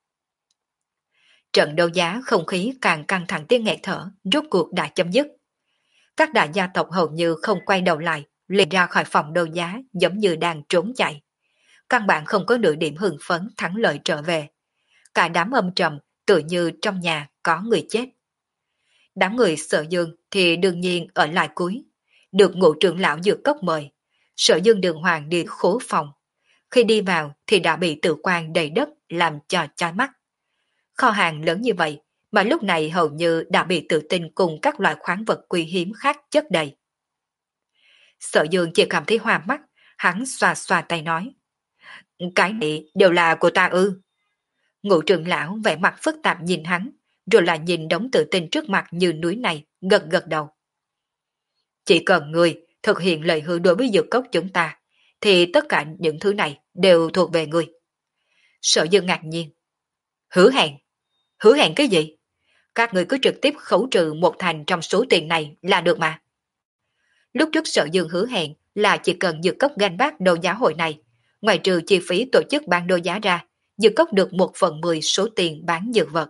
Trận đấu giá không khí càng căng thẳng tiếng nghẹt thở, rốt cuộc đã chấm dứt. Các đại gia tộc hầu như không quay đầu lại, liền ra khỏi phòng đấu giá giống như đang trốn chạy. Căn bản không có nửa điểm hưng phấn thắng lợi trở về. Cả đám âm trầm, tự như trong nhà có người chết. Đám người Sở Dương thì đương nhiên ở lại cuối, được ngũ trưởng lão dược cốc mời. Sở Dương đường hoàng đi khố phòng. Khi đi vào thì đã bị tự quan đầy đất làm cho chói mắt. Kho hàng lớn như vậy mà lúc này hầu như đã bị tự tin cùng các loại khoáng vật quý hiếm khác chất đầy. Sở Dương chỉ cảm thấy hoa mắt, hắn xoa xoa tay nói. Cái này đều là của ta ư. Ngũ trưởng lão vẻ mặt phức tạp nhìn hắn, rồi lại nhìn đống tự tin trước mặt như núi này, gật gật đầu. Chỉ cần người thực hiện lời hứa đối với dược cốc chúng ta, thì tất cả những thứ này đều thuộc về người. Sở Dương ngạc nhiên. Hứa hẹn? Hứa hẹn cái gì? Các người cứ trực tiếp khấu trừ một thành trong số tiền này là được mà. Lúc trước Sở Dương hứa hẹn là chỉ cần dược cốc ganh bác đấu giá hội này, ngoài trừ chi phí tổ chức bán đấu giá ra, dược cốc được một phần mười số tiền bán dược vật.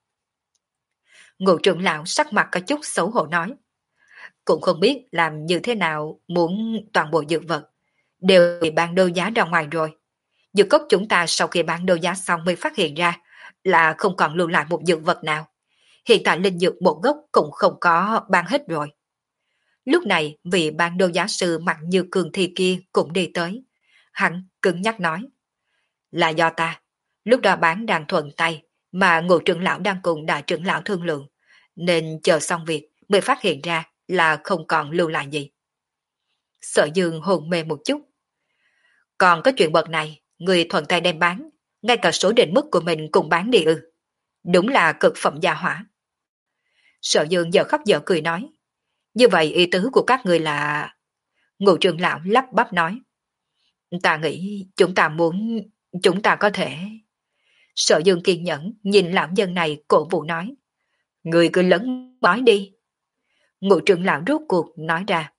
Ngũ trưởng lão sắc mặt có chút xấu hổ nói. Cũng không biết làm như thế nào muốn toàn bộ dược vật đều bị bán đấu giá ra ngoài rồi. Dược cốc chúng ta sau khi bán đấu giá xong mới phát hiện ra là không còn lưu lại một dược vật nào. Hiện tại linh dược một gốc cũng không có bán hết rồi. Lúc này vị bán đấu giá sư mặt như cường thi kia cũng đi tới. Hắn cứng nhắc nói. Là do ta. Lúc đó bán đang thuận tay mà ngũ trưởng lão đang cùng đại trưởng lão thương lượng. Nên chờ xong việc mới phát hiện ra là không còn lưu lại gì. Sở Dương hồn mê một chút. Còn có chuyện bậc này, người thuận tay đem bán, ngay cả số định mức của mình cũng bán đi ư. Đúng là cực phẩm gia hỏa. Sở Dương giờ khóc giờ cười nói. Như vậy ý tứ của các người là... Ngũ trưởng lão lắp bắp nói. Ta nghĩ chúng ta muốn... Chúng ta có thể... Sở Dương kiên nhẫn nhìn lão nhân này cổ vũ nói. Người cứ lớn nói đi. Ngũ trưởng lão rốt cuộc nói ra.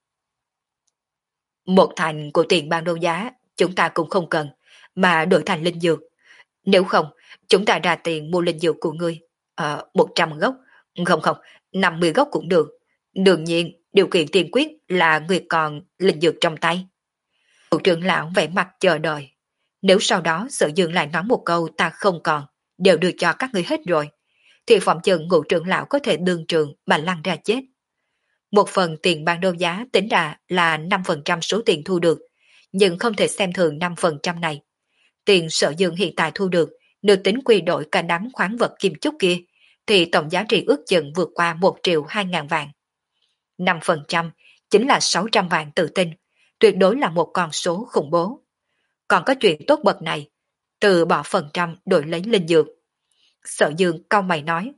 Một thành của tiền ban đấu giá chúng ta cũng không cần, mà đổi thành linh dược. Nếu không, chúng ta ra tiền mua linh dược của ngươi. Ờ, một trăm gốc. Không không, năm mươi gốc cũng được. Đương nhiên, điều kiện tiên quyết là người còn linh dược trong tay. Ngũ trưởng lão vẻ mặt chờ đợi. Nếu sau đó Sở Dương lại nói một câu ta không còn, đều đưa cho các ngươi hết rồi, thì phòng chừng ngũ trưởng lão có thể đương trường mà lăn ra chết. Một phần tiền ban đấu giá tính ra là năm phần trăm số tiền thu được, nhưng không thể xem thường năm phần trăm này. Tiền Sở Dương hiện tại thu được, nếu tính quy đổi cả đám khoáng vật kim chúc kia, thì tổng giá trị ước chừng vượt qua một triệu hai ngàn vạn. năm phần trăm chính là sáu trăm vạn tự tin, tuyệt đối là một con số khủng bố. Còn có chuyện tốt bậc này, từ bỏ phần trăm đổi lấy linh dược. Sở Dương cau mày nói.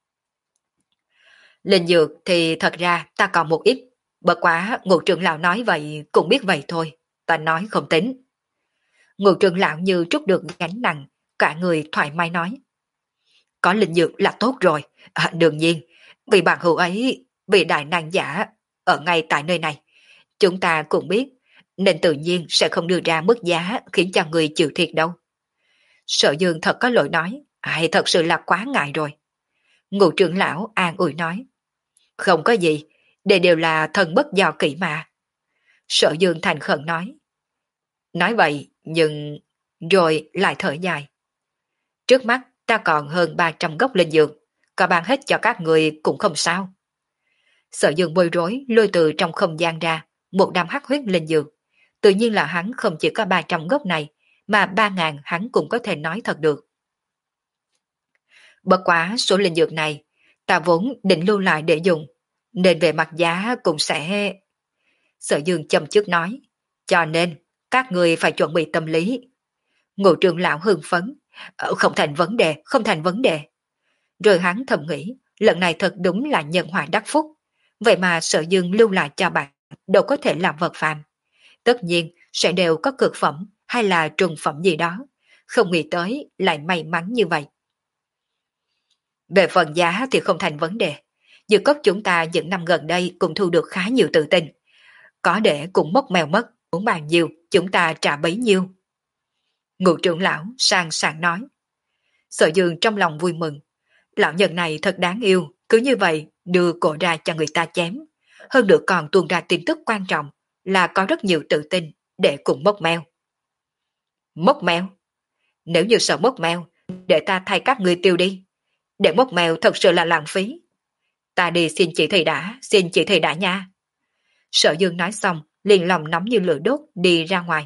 Linh dược thì thật ra ta còn một ít, bất quá ngũ trưởng lão nói vậy cũng biết vậy thôi, ta nói không tính. Ngũ trưởng lão như trút được gánh nặng, cả người thoải mái nói. Có linh dược là tốt rồi, à, đương nhiên, vì bạn hữu ấy, vì đại năng giả, ở ngay tại nơi này, chúng ta cũng biết, nên tự nhiên sẽ không đưa ra mức giá khiến cho người chịu thiệt đâu. Sở Dương thật có lỗi nói, ai thật sự là quá ngại rồi. Ngũ trưởng lão an ủi nói. Không có gì, đây đều là thần bất do kỹ mà. Sở Dương thành khẩn nói. Nói vậy, nhưng... Rồi lại thở dài. Trước mắt ta còn hơn ba trăm gốc linh dược, có bán hết cho các người cũng không sao. Sở Dương bối rối lôi từ trong không gian ra một đám hắc huyết linh dược. Tự nhiên là hắn không chỉ có ba trăm gốc này, mà ba ngàn hắn cũng có thể nói thật được. Bất quá số linh dược này, ta vốn định lưu lại để dùng, nên về mặt giá cũng sẽ... Sở Dương châm trước nói, cho nên các người phải chuẩn bị tâm lý. Ngũ trưởng lão hưng phấn, không thành vấn đề, không thành vấn đề. Rồi hắn thầm nghĩ, lần này thật đúng là nhân họa đắc phúc, vậy mà Sở Dương lưu lại cho bạn, đâu có thể làm vật phàm. Tất nhiên sẽ đều có cực phẩm hay là trùng phẩm gì đó, không nghĩ tới lại may mắn như vậy. Về phần giá thì không thành vấn đề, dược cốc chúng ta những năm gần đây cũng thu được khá nhiều tự tin, có để cũng mốc mèo mất, muốn bao nhiêu chúng ta trả bấy nhiêu. Ngũ trưởng lão sang sảng nói. Sở Dương trong lòng vui mừng, lão nhân này thật đáng yêu, cứ như vậy đưa cổ ra cho người ta chém, hơn nữa còn tuôn ra tin tức quan trọng là có rất nhiều tự tin để cùng mốc mèo. Mốc mèo? Nếu như sợ mốc mèo, để ta thay các người tiêu đi, để mốc mèo thật sự là lãng phí. Ta đi xin chị thầy đã, xin chị thầy đã nha. Sở Dương nói xong, liền lòng nóng như lửa đốt đi ra ngoài.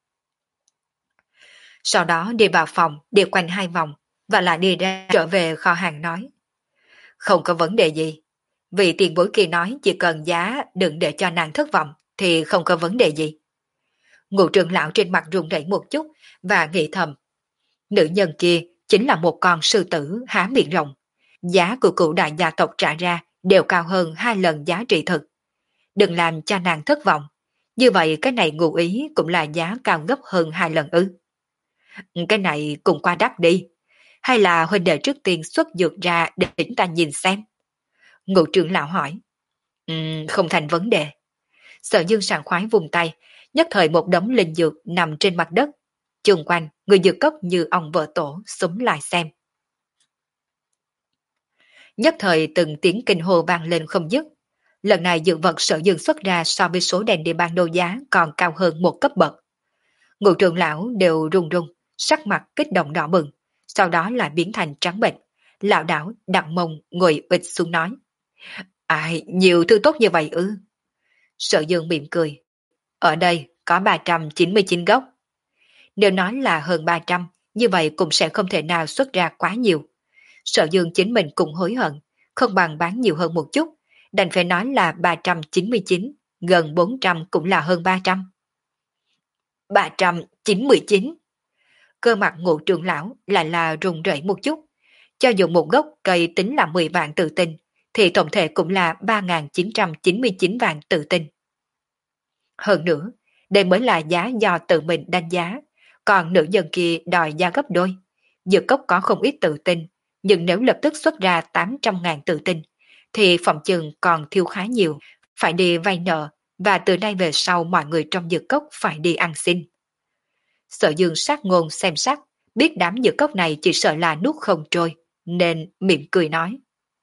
Sau đó đi vào phòng, đi quanh hai vòng, và lại đi ra trở về kho hàng nói. Không có vấn đề gì. Vì tiền bối kia nói chỉ cần giá đừng để cho nàng thất vọng, thì không có vấn đề gì. Ngũ trưởng lão trên mặt run rẩy một chút, và nghĩ thầm. Nữ nhân kia chính là một con sư tử há miệng rộng. Giá của cựu đại gia tộc trả ra đều cao hơn hai lần giá trị thực. Đừng làm cho nàng thất vọng. Như vậy cái này ngụ ý cũng là giá cao gấp hơn hai lần ư. Cái này cũng qua đắt đi. Hay là huynh đệ trước tiên xuất dược ra để chúng ta nhìn xem? Ngũ trưởng lão hỏi. Um, không thành vấn đề. Sở Dương sảng khoái vùng tay, nhất thời một đống linh dược nằm trên mặt đất. Chung quanh, người dược cốc như ông vợ tổ súng lại xem. Nhất thời từng tiếng kinh hô vang lên không dứt. Lần này dược vật Sở Dương xuất ra so với số đèn địa bàn đấu giá còn cao hơn một cấp bậc. Ngũ trưởng lão đều run run, sắc mặt kích động đỏ bừng, sau đó lại biến thành trắng bệch. Lão đảo đặt mông ngồi bịch xuống nói. Ai, nhiều thứ tốt như vậy ư? Sở Dương mỉm cười. Ở đây có ba trăm chín mươi chín gốc. Nếu nói là hơn ba trăm, như vậy cũng sẽ không thể nào xuất ra quá nhiều. Sở Dương chính mình cũng hối hận, không bằng bán nhiều hơn một chút, đành phải nói là ba trăm chín mươi chín, gần bốn trăm cũng là hơn ba trăm. ba trăm chín mươi chín. Cơ mặt Ngũ trưởng lão lại là run rẩy một chút. Cho dù một gốc cây tính là mười vạn tự tinh, thì tổng thể cũng là ba nghìn chín trăm chín mươi chín vạn tự tinh. Hơn nữa, đây mới là giá do tự mình đánh giá, còn nữ nhân kia đòi giá gấp đôi. Dược cốc có không ít tự tinh, nhưng nếu lập tức xuất ra tám trăm ngàn tự tinh, thì phòng chừng còn thiếu khá nhiều, phải đi vay nợ, và từ nay về sau mọi người trong dược cốc phải đi ăn xin. Sở Dương sát ngôn xem sắc, biết đám dược cốc này chỉ sợ là nuốt không trôi, nên mỉm cười nói.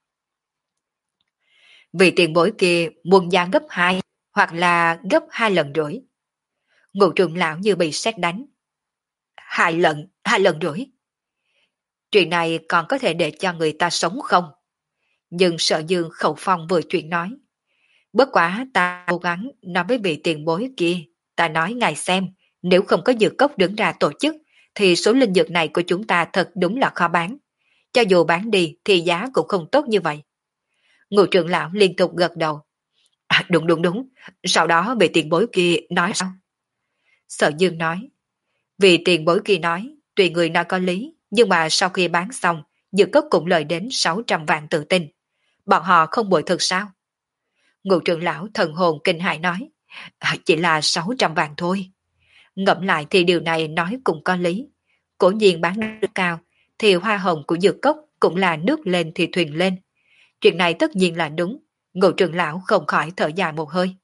Vì tiền bối kia muốn giá gấp hai, hoặc là gấp hai lần rưỡi. Ngũ trưởng lão như bị sét đánh. Hai lần, hai lần rưỡi. Chuyện này còn có thể để cho người ta sống không? Nhưng Sở Dương khẩu phong vừa chuyện nói. Bất quá ta cố gắng nói với vị tiền bối kia, ta nói ngài xem, nếu không có dược cốc đứng ra tổ chức, thì số linh dược này của chúng ta thật đúng là khó bán. Cho dù bán đi thì giá cũng không tốt như vậy. Ngũ trưởng lão liên tục gật đầu. À, đúng đúng đúng, sau đó vị tiền bối kia nói sao? Sở Dương nói, vì tiền bối kia nói, tùy người nói có lý, nhưng mà sau khi bán xong, dược cốc cũng lời đến sáu trăm vạn tự tin. Bọn họ không bội thực sao? Ngũ trưởng lão thần hồn kinh hãi nói, à, chỉ là sáu trăm vạn thôi. Ngẫm lại thì điều này nói cũng có lý. Cố nhiên bán được cao, thì hoa hồng của dược cốc cũng là nước lên thì thuyền lên. Chuyện này tất nhiên là đúng. Ngũ trưởng lão không khỏi thở dài một hơi.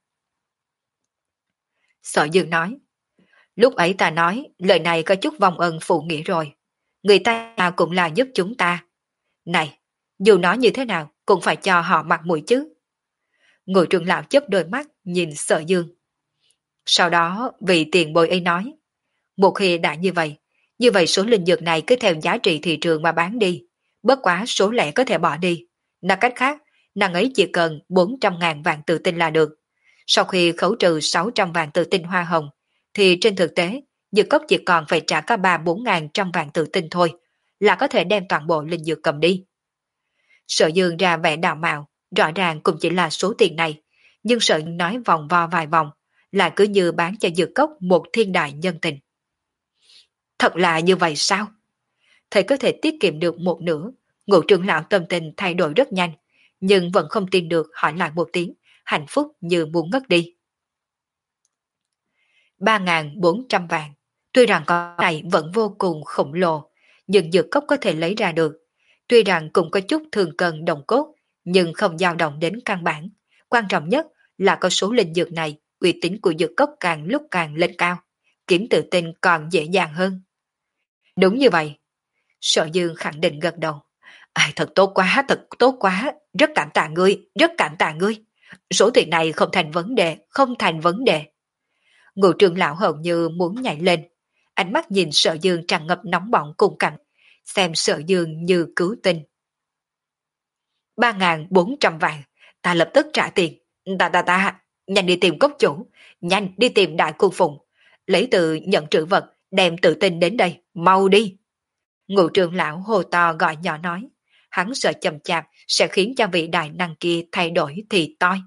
Sở Dương nói, lúc ấy ta nói lời này có chút vong ân phụ nghĩa rồi. Người ta cũng là giúp chúng ta. Này, dù nói như thế nào cũng phải cho họ mặt mũi chứ. Ngũ trưởng lão chớp đôi mắt nhìn Sở Dương. Sau đó vị tiền bối ấy nói, một khi đã như vậy, như vậy số linh dược này cứ theo giá trị thị trường mà bán đi. Bất quá số lẻ có thể bỏ đi. Nói cách khác, nàng ấy chỉ cần bốn trăm ngàn vạn tự tinh là được. Sau khi khấu trừ sáu trăm vạn tự tinh hoa hồng, thì trên thực tế, dược cốc chỉ còn phải trả cả ba bốn ngàn trăm vạn tự tinh thôi, là có thể đem toàn bộ linh dược cầm đi. Sở Dương ra vẻ đạo mạo, rõ ràng cũng chỉ là số tiền này, nhưng Sở nói vòng vo vài vòng, là cứ như bán cho dược cốc một thiên đại nhân tình. Thật là như vậy sao? Thầy có thể tiết kiệm được một nửa. Ngũ trưởng lão tâm tình thay đổi rất nhanh, nhưng vẫn không tin được, hỏi lại một tiếng, hạnh phúc như muốn ngất đi. Ba ngàn bốn trăm vạn, Tuy rằng con này vẫn vô cùng khổng lồ, nhưng dược cốc có thể lấy ra được. Tuy rằng cũng có chút thương cân đồng cốt, nhưng không dao động đến căn bản. Quan trọng nhất là có số linh dược này, uy tín của dược cốc càng lúc càng lên cao. Kiếm tự tin còn dễ dàng hơn. Đúng như vậy. Sở Dương khẳng định gật đầu. À, thật tốt quá, thật tốt quá, rất cảm tạ ngươi, rất cảm tạ ngươi. Số tiền này không thành vấn đề, không thành vấn đề. Ngụ trường lão hầu như muốn nhảy lên. Ánh mắt nhìn Sở Dương tràn ngập nóng bỏng cùng cảnh, xem Sở Dương như cứu tinh. Ba ngàn bốn trăm vạn, ta lập tức trả tiền. Ta ta ta, nhanh đi tìm cốc chủ, nhanh đi tìm đại cung phụng. Lấy từ nhận trữ vật, đem tự tin đến đây, mau đi. Ngụ trường lão hồ to gọi nhỏ nói, hắn sợ chậm chạp sẽ khiến cho vị đại năng kia thay đổi thì toi.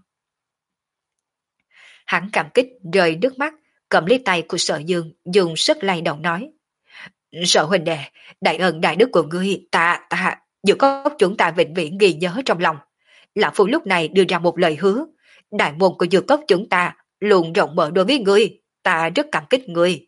Hắn cảm kích rơi nước mắt, cầm lấy tay của Sở Dương dùng sức lay động nói. Sở huynh đệ, đại ơn đại đức của ngươi, ta, ta, dù có chúng ta vĩnh viễn ghi nhớ trong lòng. Lão Phu lúc này đưa ra một lời hứa, đại môn của dược cốc chúng ta luôn rộng mở đối với ngươi, ta rất cảm kích ngươi.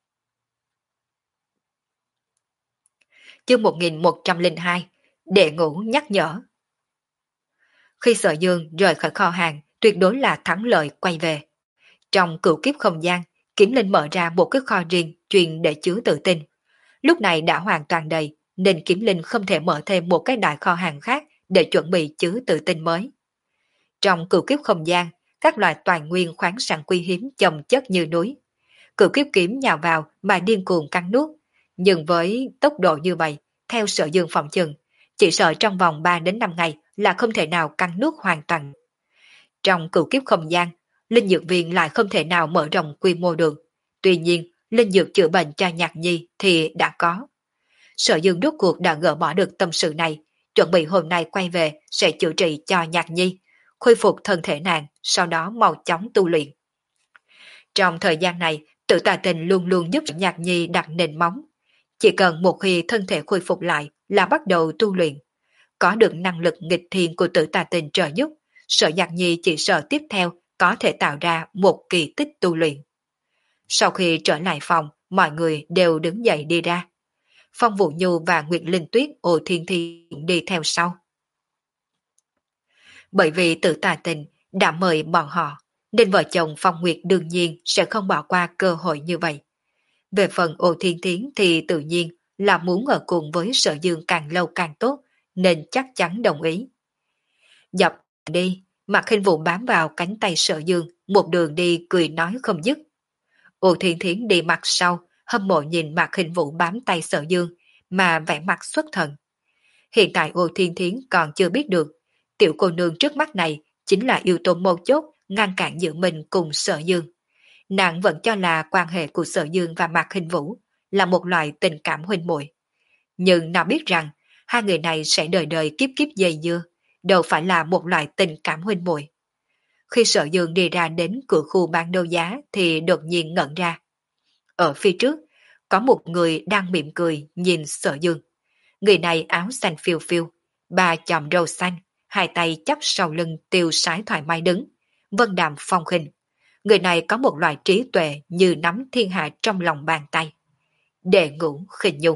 Chương một nghìn một trăm lẻ hai, Đệ ngũ nhắc nhở. Khi Sở Dương rời khỏi kho hàng, tuyệt đối là thắng lợi quay về. Trong cửu kiếp không gian, Kiếm Linh mở ra một cái kho riêng chuyên để chứa tự tin. Lúc này đã hoàn toàn đầy, nên Kiếm Linh không thể mở thêm một cái đại kho hàng khác để chuẩn bị chứa tự tin mới. Trong cửu kiếp không gian, các loại toàn nguyên khoáng sản quý hiếm chồng chất như núi. Cửu kiếp kiếm nhào vào mà điên cuồng cắn nuốt. Nhưng với tốc độ như vậy, theo Sở Dương phòng chừng, chỉ sợ trong vòng ba đến năm ngày là không thể nào cắn nuốt hoàn toàn. Trong cửu kiếp không gian, linh dược viên lại không thể nào mở rộng quy mô được. Tuy nhiên, linh dược chữa bệnh cho Nhạc Nhi thì đã có. Sở Dương rốt cuộc đã gỡ bỏ được tâm sự này, chuẩn bị hôm nay quay về sẽ chữa trị cho Nhạc Nhi, khôi phục thân thể nàng, sau đó mau chóng tu luyện. Trong thời gian này, Tử Tà Tình luôn luôn giúp Nhạc Nhi đặt nền móng. Chỉ cần một khi thân thể khôi phục lại là bắt đầu tu luyện. Có được năng lực nghịch thiên của Tử Tà Tình trợ giúp, Sở Nhạc Nhi chỉ sợ tiếp theo có thể tạo ra một kỳ tích tu luyện. Sau khi trở lại phòng, mọi người đều đứng dậy đi ra. Phong Vũ Nhu và Nguyệt Linh Tuyết Ô Thiên Thiên đi theo sau. Bởi vì Tử Tà Tình đã mời bọn họ, nên vợ chồng Phong Nguyệt đương nhiên sẽ không bỏ qua cơ hội như vậy. Về phần Ô Thiên Thiến thì tự nhiên là muốn ở cùng với Sở Dương càng lâu càng tốt, nên chắc chắn đồng ý. Dọc đi, Mạc Khinh Vũ bám vào cánh tay Sở Dương, một đường đi cười nói không dứt. Ô Thiên Thiến đi mặt sau, hâm mộ nhìn Mạc Khinh Vũ bám tay Sở Dương, mà vẻ mặt xuất thần. Hiện tại Ô Thiên Thiến còn chưa biết được, tiểu cô nương trước mắt này chính là yếu tố mấu chốt ngăn cản giữa mình cùng Sở Dương. Nàng vẫn cho là quan hệ của Sở Dương và Mạc Khinh Vũ là một loại tình cảm huynh muội. Nhưng nào biết rằng, hai người này sẽ đời đời kiếp kiếp dây dưa, đâu phải là một loại tình cảm huynh muội. Khi Sở Dương đi ra đến cửa khu bán đấu giá thì đột nhiên ngẩn ra. Ở phía trước, có một người đang mỉm cười nhìn Sở Dương. Người này áo xanh phiêu phiêu, ba chòm râu xanh, hai tay chắp sau lưng tiêu sái thoải mái đứng, vân đạm phong khinh. Người này có một loại trí tuệ như nắm thiên hạ trong lòng bàn tay. Đệ ngũ khinh nhu.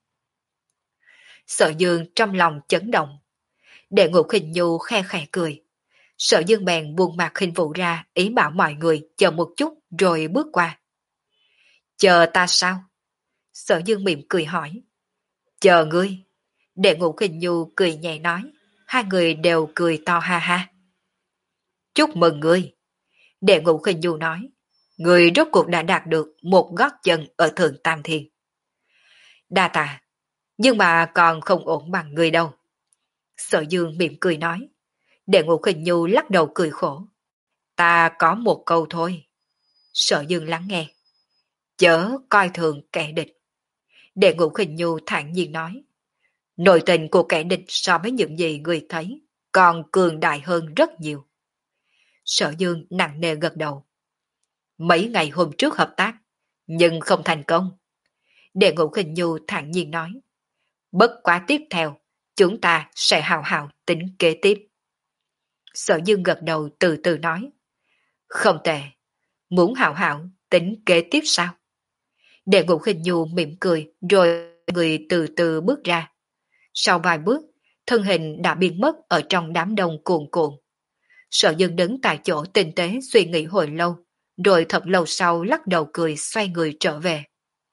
Sở Dương trong lòng chấn động. Đệ ngũ khinh nhu khe khẽ cười. Sở Dương bèn buông Mạc Khinh Vũ ra, ý bảo mọi người chờ một chút rồi bước qua. Chờ ta sao? Sở Dương mỉm cười hỏi. Chờ ngươi. Đệ ngũ khinh nhu cười nhẹ nói. Hai người đều cười to ha ha. Chúc mừng ngươi. Đệ ngũ khinh nhu nói. Ngươi rốt cuộc đã đạt được một gót chân ở Thượng Tam Thiên. Đa tạ. Nhưng mà còn không ổn bằng ngươi đâu. Sở Dương mỉm cười nói. Đệ ngũ khinh nhu lắc đầu cười khổ. Ta có một câu thôi. Sở Dương lắng nghe. Chớ coi thường kẻ địch. Đệ ngũ khinh nhu thản nhiên nói. Nội tình của kẻ địch so với những gì người thấy còn cường đại hơn rất nhiều. Sở Dương nặng nề gật đầu. Mấy ngày hôm trước hợp tác, nhưng không thành công. Đệ ngũ khinh nhu thản nhiên nói. Bất quá tiếp theo, chúng ta sẽ hào hào tính kế tiếp. Sở Dương gật đầu từ từ nói. Không tệ, muốn hào hào tính kế tiếp sao? Đệ Ngũ Khinh Nhu mỉm cười rồi người từ từ bước ra. Sau vài bước, thân hình đã biến mất ở trong đám đông cuồn cuộn. Sở Dương đứng tại chỗ tinh tế suy nghĩ hồi lâu, rồi thật lâu sau lắc đầu cười xoay người trở về.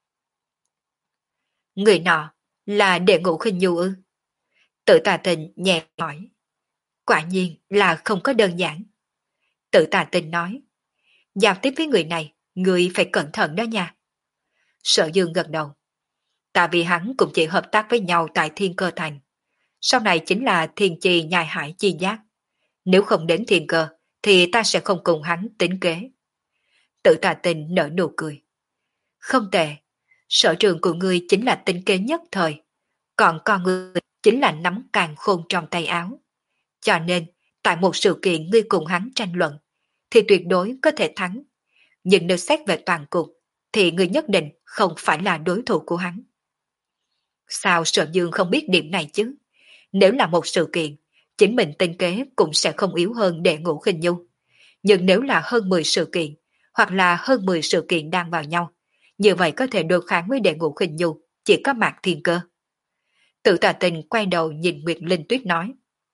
Người nọ là Đệ Ngũ Khinh Nhu ư? Tự Tà Tình nhẹ hỏi. Quả nhiên là không có đơn giản. Tự Tà Tình nói. Giao tiếp với người này, người phải cẩn thận đó nha. Sở Dương gật đầu. Tại vì hắn cũng chỉ hợp tác với nhau tại Thiên Cơ Thành. Sau này chính là Thiên Chi Nhai Hải Chi Giác. Nếu không đến Thiên Cơ, thì ta sẽ không cùng hắn tính kế. Tự Tà Tình nở nụ cười. Không tệ, sở trường của ngươi chính là tính kế nhất thời, còn con ngươi chính là nắm càn khôn trong tay áo. Cho nên, tại một sự kiện ngươi cùng hắn tranh luận, thì tuyệt đối có thể thắng. Nhưng nếu xét về toàn cục, thì ngươi nhất định không phải là đối thủ của hắn. Sao Sở Dương không biết điểm này chứ? Nếu là một sự kiện, chính mình tinh kế cũng sẽ không yếu hơn Đệ Ngũ Khinh Nhu. Nhưng nếu là hơn mười sự kiện, hoặc là hơn mười sự kiện đang vào nhau, như vậy có thể đối kháng với Đệ Ngũ Khinh Nhu, chỉ có Mạc Thiên Cơ. Tự Tà Tình quay đầu nhìn Nguyệt Linh Tuyết nói.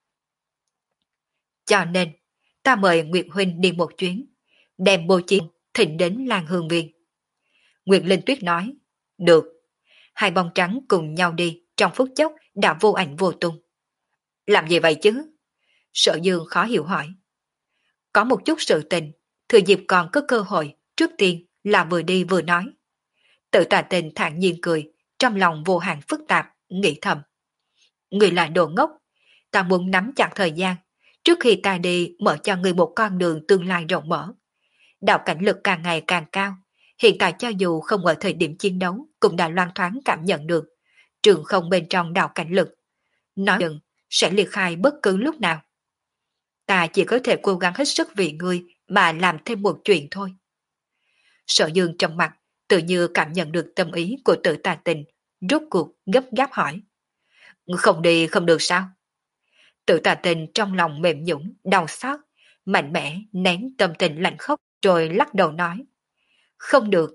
Cho nên, ta mời Nguyệt Huynh đi một chuyến, đem bố chiến thỉnh đến Lan Hương Viên. Nguyệt Linh Tuyết nói. Được. Hai bóng trắng cùng nhau đi, trong phút chốc đã vô ảnh vô tung. Làm gì vậy chứ? Sở Dương khó hiểu hỏi. Có một chút sự tình, thừa dịp còn có cơ hội, trước tiên là vừa đi vừa nói. Tự Tà Tình thản nhiên cười, trong lòng vô hạn phức tạp, nghĩ thầm. Người là đồ ngốc, ta muốn nắm chặt thời gian, trước khi ta đi mở cho người một con đường tương lai rộng mở. Đạo cảnh lực càng ngày càng cao, hiện tại cho dù không ở thời điểm chiến đấu cũng đã loan thoáng cảm nhận được, trường không bên trong đạo cảnh lực. Nói chừng sẽ liệt khai bất cứ lúc nào. Ta chỉ có thể cố gắng hết sức vì ngươi mà làm thêm một chuyện thôi. Sở Dương trong mặt tự như cảm nhận được tâm ý của Tự Tà Tình, rốt cuộc gấp gáp hỏi. Không đi không được sao? Tự Tà Tình trong lòng mềm nhũn, đau xót, mạnh mẽ nén tâm tình lạnh khóc rồi lắc đầu nói. Không được.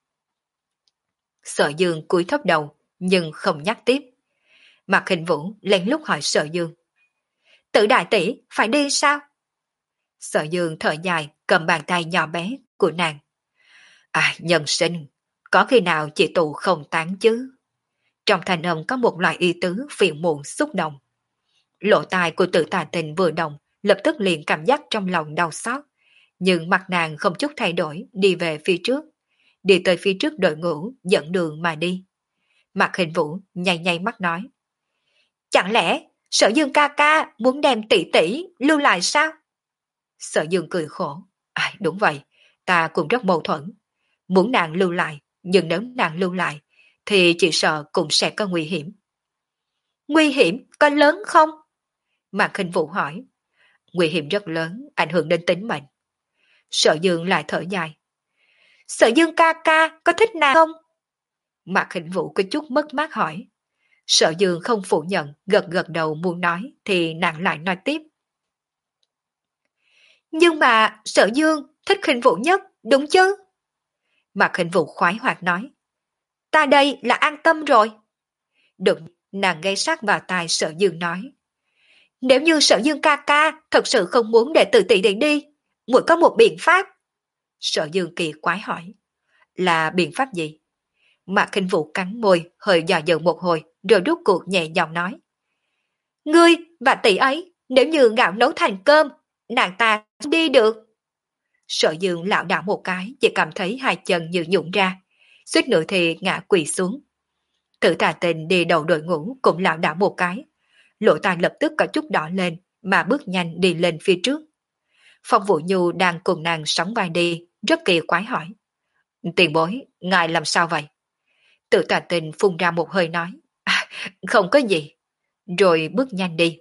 Sở Dương cúi thấp đầu nhưng không nhắc tiếp. Mạc Hình Vũ lén lút hỏi Sở Dương. Tự đại tỷ phải đi sao? Sở Dương thở dài cầm bàn tay nhỏ bé của nàng. À, nhân sinh, có khi nào chị tụ không tán chứ? Trong thanh âm có một loại ý tứ phiền muộn xúc động. Lỗ tai của Tự Tà Tình vừa động, lập tức liền cảm giác trong lòng đau xót. Nhưng mặt nàng không chút thay đổi, đi về phía trước. Đi tới phía trước đội ngũ, dẫn đường mà đi. Mạc Hình Vũ nháy nháy mắt nói. Chẳng lẽ Sở Dương ca ca muốn đem tỷ tỷ lưu lại sao? Sở Dương cười khổ. À, đúng vậy, ta cũng rất mâu thuẫn. Muốn nàng lưu lại, nhưng nếu nàng lưu lại, thì chỉ sợ cũng sẽ có nguy hiểm. Nguy hiểm có lớn không? Mạc Hình Vũ hỏi. Nguy hiểm rất lớn, ảnh hưởng đến tính mệnh. Sở Dương lại thở dài. Sở Dương ca ca có thích nàng không? Mạc Hình Vũ có chút mất mát hỏi. Sở Dương không phủ nhận, gật gật đầu muốn nói, thì nàng lại nói tiếp. Nhưng mà Sở Dương thích Hình Vũ nhất, đúng chứ? Mạc Hình Vũ khoái hoạt nói. Ta đây là an tâm rồi. Được, nàng gây sát vào tai Sở Dương nói. Nếu như Sở Dương ca ca thật sự không muốn để Tự tỷ đến đi, muội có một biện pháp. Sở Dương kỳ quái hỏi. Là biện pháp gì? Mạc Hình Vũ cắn môi, hơi dò dự một hồi, rồi rút cuộc nhẹ giọng nói. Ngươi và tỷ ấy, nếu như gạo nấu thành cơm, nàng ta đi được. Sở Dương lảo đảo một cái, chỉ cảm thấy hai chân như nhũn ra, suýt nữa thì ngã quỳ xuống. Tự Tà Tình đi đầu đội ngũ cũng lảo đảo một cái, lỗ tai lập tức có chút đỏ lên, mà bước nhanh đi lên phía trước. Phong Vũ Nhu đang cùng nàng sóng vai đi, rất kỳ quái hỏi. Tiền bối, ngài làm sao vậy? Tự Tà Tình phun ra một hơi nói. À, không có gì. Rồi bước nhanh đi.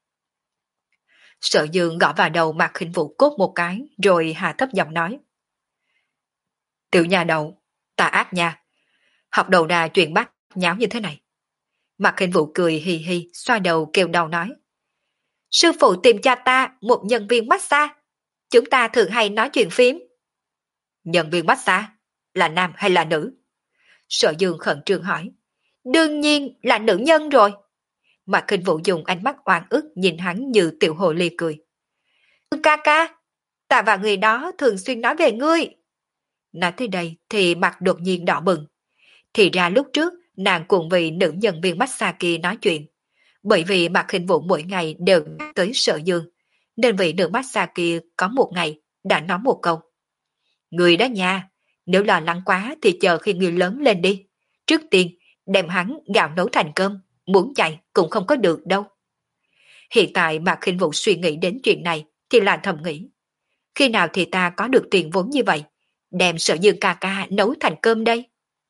Sở Dương gõ vào đầu Mạc Hình Vũ cốt một cái, rồi hạ thấp giọng nói. Tiểu nhà đầu, ta ác nha. Học đầu đà chuyện bắt nháo như thế này. Mạc Hình Vũ cười hì hì, xoa đầu kêu đau nói. Sư phụ tìm cho ta một nhân viên massage. Chúng ta thường hay nói chuyện phím. Nhân viên massage? Là nam hay là nữ? Sở Dương khẩn trương hỏi. Đương nhiên là nữ nhân rồi. Mạc Khinh Vũ dùng ánh mắt oan ức nhìn hắn như tiểu hồ ly cười. Ca ca, ta và người đó thường xuyên nói về ngươi. Nói tới đây thì mặt đột nhiên đỏ bừng. Thì ra lúc trước nàng cùng vì nữ nhân viên massage kia nói chuyện. Bởi vì Mạc Khinh Vũ mỗi ngày đều nhắc tới Sở Dương, nên vị nữ massage kia có một ngày đã nói một câu. Người đó nha, nếu lo lắng quá thì chờ khi người lớn lên đi. Trước tiên đem hắn gạo nấu thành cơm, muốn chạy cũng không có được đâu. Hiện tại Mạc Khinh Vũ suy nghĩ đến chuyện này thì là thầm nghĩ. Khi nào thì ta có được tiền vốn như vậy, đem Sở Dương ca ca nấu thành cơm đây.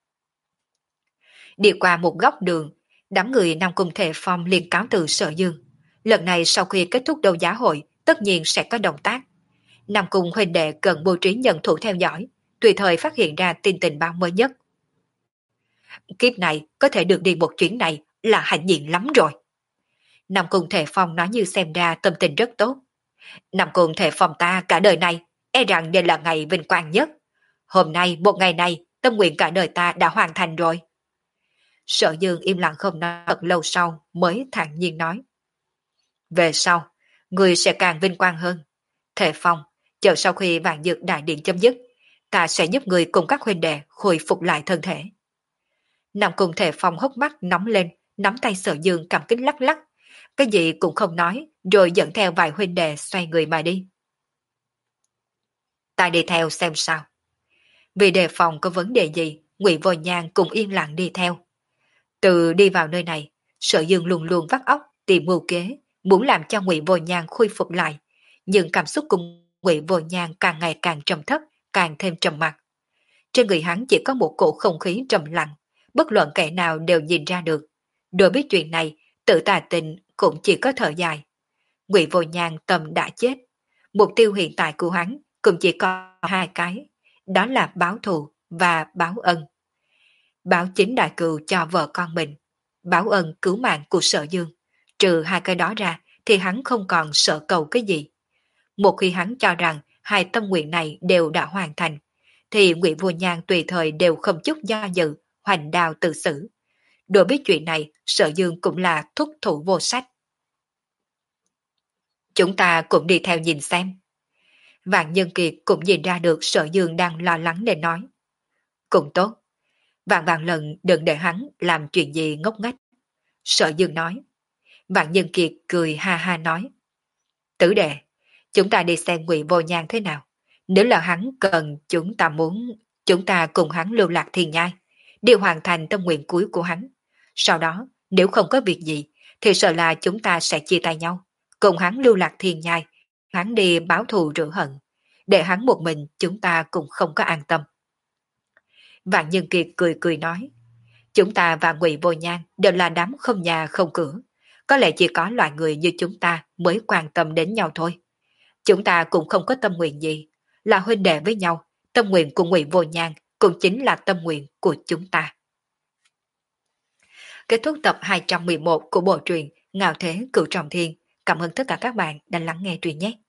Đi qua một góc đường, đám người Nam Cung Thể Phong liền cáo từ Sở Dương. Lần này sau khi kết thúc đấu giá hội, tất nhiên sẽ có động tác. Nam Cung huynh đệ cần bố trí nhân thủ theo dõi, tùy thời phát hiện ra tin tình báo mới nhất. Kiếp này có thể được đi một chuyến này là hạnh diện lắm rồi. Nam Cung Thể Phong nói như xem ra tâm tình rất tốt. Nam Cung Thể Phong ta cả đời này e rằng đây là ngày vinh quang nhất. Hôm nay một ngày này tâm nguyện cả đời ta đã hoàn thành rồi. Sở Dương im lặng không nói, thật lâu sau mới thản nhiên nói. Về sau, người sẽ càng vinh quang hơn. Thể Phong, chờ sau khi vạn dược đại điện chấm dứt, ta sẽ giúp người cùng các huynh đệ khôi phục lại thân thể. Nam Cung Thể Phong hốc mắt nóng lên, nắm tay Sở Dương cảm kích lắc lắc, cái gì cũng không nói, rồi dẫn theo vài huynh đệ xoay người mà đi. Ta đi theo xem sao. Vì đề phòng có vấn đề gì, Ngụy Vô Nhan cũng yên lặng đi theo. Từ đi vào nơi này, Sở Dương luôn luôn vắt óc tìm mưu kế, muốn làm cho Ngụy Vô Nhan khôi phục lại, nhưng cảm xúc của Ngụy Vô Nhan càng ngày càng trầm thấp, càng thêm trầm mặc. Trên người hắn chỉ có một cổ không khí trầm lặng, bất luận kẻ nào đều nhìn ra được. Đối với chuyện này, tự tà tình cũng chỉ có thở dài. Ngụy Vô Nhan tâm đã chết, mục tiêu hiện tại của hắn cũng chỉ có hai cái, đó là báo thù và báo ân. Báo chính đại cừu cho vợ con mình, báo ân cứu mạng của Sở Dương. Trừ hai cái đó ra thì hắn không còn sợ cầu cái gì. Một khi hắn cho rằng hai tâm nguyện này đều đã hoàn thành, thì Ngụy Vô Nhan tùy thời đều không chút do dự, hoành đao tự xử. Đối với chuyện này, Sở Dương cũng là thúc thủ vô sách. Chúng ta cũng đi theo nhìn xem. Vạn Nhân Kiệt cũng nhìn ra được Sở Dương đang lo lắng nên nói. Cũng tốt. Vạn vạn lần đừng để hắn làm chuyện gì ngốc nghếch. Sở Dương nói. Vạn Nhân Kiệt cười ha ha nói. Tử đệ, chúng ta đi xem Ngụy Vô Nhan thế nào. Nếu là hắn cần, chúng ta muốn, chúng ta cùng hắn lưu lạc thiên nhai, đều hoàn thành tâm nguyện cuối của hắn. Sau đó, nếu không có việc gì, thì sợ là chúng ta sẽ chia tay nhau, cùng hắn lưu lạc thiên nhai, hắn đi báo thù rửa hận. Để hắn một mình chúng ta cũng không có an tâm. Vạn Nhân Kiệt cười cười nói. Chúng ta và Ngụy Vô Nhan đều là đám không nhà không cửa. Có lẽ chỉ có loại người như chúng ta mới quan tâm đến nhau thôi. Chúng ta cũng không có tâm nguyện gì, là huynh đệ với nhau. Tâm nguyện của Ngụy Vô Nhan cũng chính là tâm nguyện của chúng ta. Kết thúc tập hai trăm mười một của bộ truyện Ngạo Thế Cửu Trọng Thiên. Cảm ơn tất cả các bạn đã lắng nghe truyện nhé.